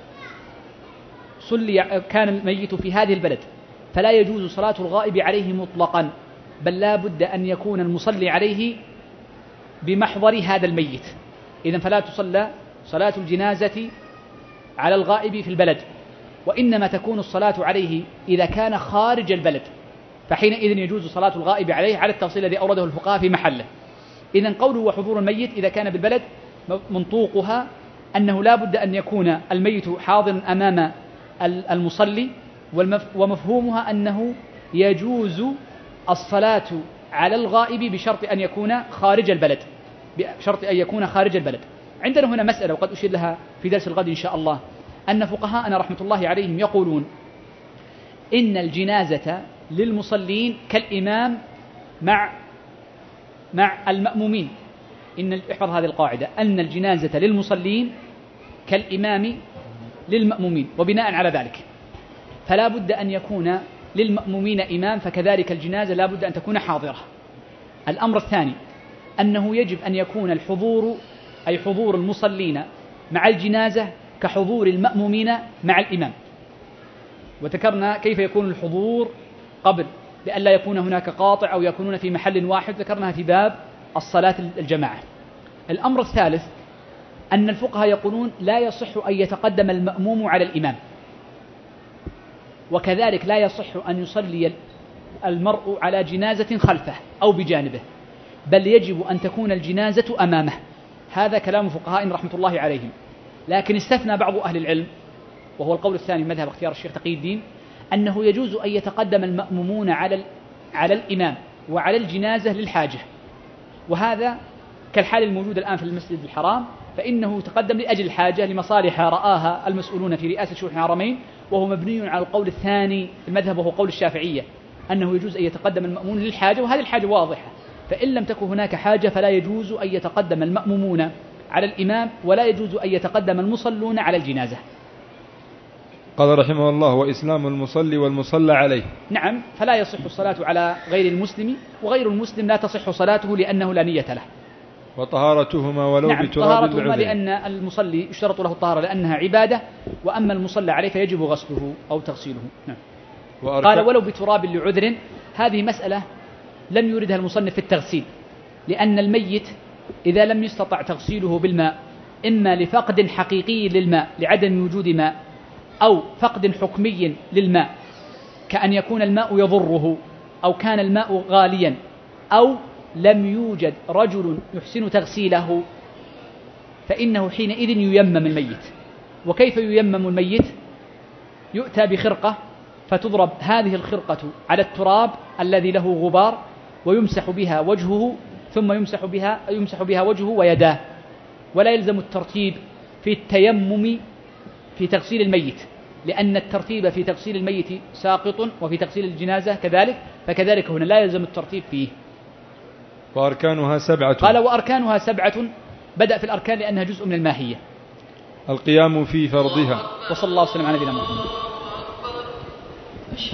صلي كان الميت في هذه البلد فلا يجوز صلاة الغائب عليه مطلقا، بل لا بد أن يكون المصلي عليه بمحضر هذا الميت. إذن فلا تصلى صلاة الجنازة على الغائب في البلد، وإنما تكون الصلاة عليه إذا كان خارج البلد، فحينئذ يجوز صلاة الغائب عليه على التفصيل الذي أورده الفقهاء في محله. إذن قوله وحضور الميت إذا كان بالبلد منطوقها أنه لا بد أن يكون الميت حاضر أمام المصلي، ومفهومها أنه يجوز الصلاة على الغائب بشرط أن يكون خارج البلد، بشرط أن يكون خارج البلد. عندنا هنا مسألة وقد أشير لها في درس الغد إن شاء الله، أن فقهاءنا رحمة الله عليهم يقولون إن الجنازة للمصلين كالإمام مع مع المأمومين. إن احفظ هذه القاعدة، أن الجنازة للمصلين كالإمام للمأمومين، وبناء على ذلك فلا بد أن يكون للمأمومين إمام، فكذلك الجنازة لا بد أن تكون حاضرة. الأمر الثاني أنه يجب أن يكون الحضور أي حضور المصلين مع الجنازة كحضور المأمومين مع الإمام. وذكرنا كيف يكون الحضور قبل لئلا يكون هناك قاطع أو يكونون في محل واحد، ذكرناها في باب الصلاة الجماعة. الأمر الثالث أن الفقهاء يقولون لا يصح أن يتقدم المأموم على الإمام، وكذلك لا يصح أن يصلي المرء على جنازة خلفه أو بجانبه، بل يجب أن تكون الجنازة أمامه. هذا كلام فقهاء رحمة الله عليهم. لكن استثنى بعض أهل العلم، وهو القول الثاني من مذهب اختيار الشيخ تقي الدين، أنه يجوز أن يتقدم المأمومون على على الإمام وعلى الجنازة للحاجة، وهذا كالحال الموجود الآن في المسجد الحرام، فإنه تقدم لأجل الحاجة لمصالح رآها المسؤولون في رئاسة شؤون الحرمين، وهو مبني على القول الثاني في المذهب وهو قول الشافعية، أنه يجوز أن يتقدم المأمون للحاجة، وهذه الحاجة واضحة. فإن لم تكن هناك حاجة فلا يجوز أن يتقدم المأمومون على الإمام، ولا يجوز أن يتقدم المصلون على الجنازة. قال رحمه الله: وإسلام المصلي والمصلى عليه. نعم، فلا يصح الصلاة على غير المسلم، وغير المسلم لا تصح صلاته لأنه لا نية له. وطهارتهما ولو نعم بتراب طهارتهما العذر، لأن المصلي يشترط له الطهارة لأنها عبادة، وأما المصلى عليه فيجب غسله أو تغسيله. نعم. قال ولو بتراب لعذر. هذه مسألة لم يردها المصنف في التغسيل، لأن الميت إذا لم يستطع تغسيله بالماء، إما لفقد حقيقي للماء لعدم وجود ماء، أو فقد حكمي للماء كأن يكون الماء يضره، أو كان الماء غاليا، أو لم يوجد رجل يحسن تغسيله، فإنه حينئذ ييمم الميت. وكيف ييمم الميت؟ يؤتى بخرقة فتضرب هذه الخرقة على التراب الذي له غبار، ويمسح بها وجهه، ثم يمسح بها يمسح بها وجهه ويداه، ولا يلزم الترتيب في التيمم في تغسيل الميت، لأن الترتيب في تغسيل الميت ساقط، وفي تغسيل الجنازة كذلك، فكذلك هنا لا يلزم الترتيب فيه. وأركانها سبعة. قال وأركانها سبعة، بدأ في الأركان لأنها جزء من الماهية. القيام في فرضها. وصلى الله وسلم على نبينا محمد.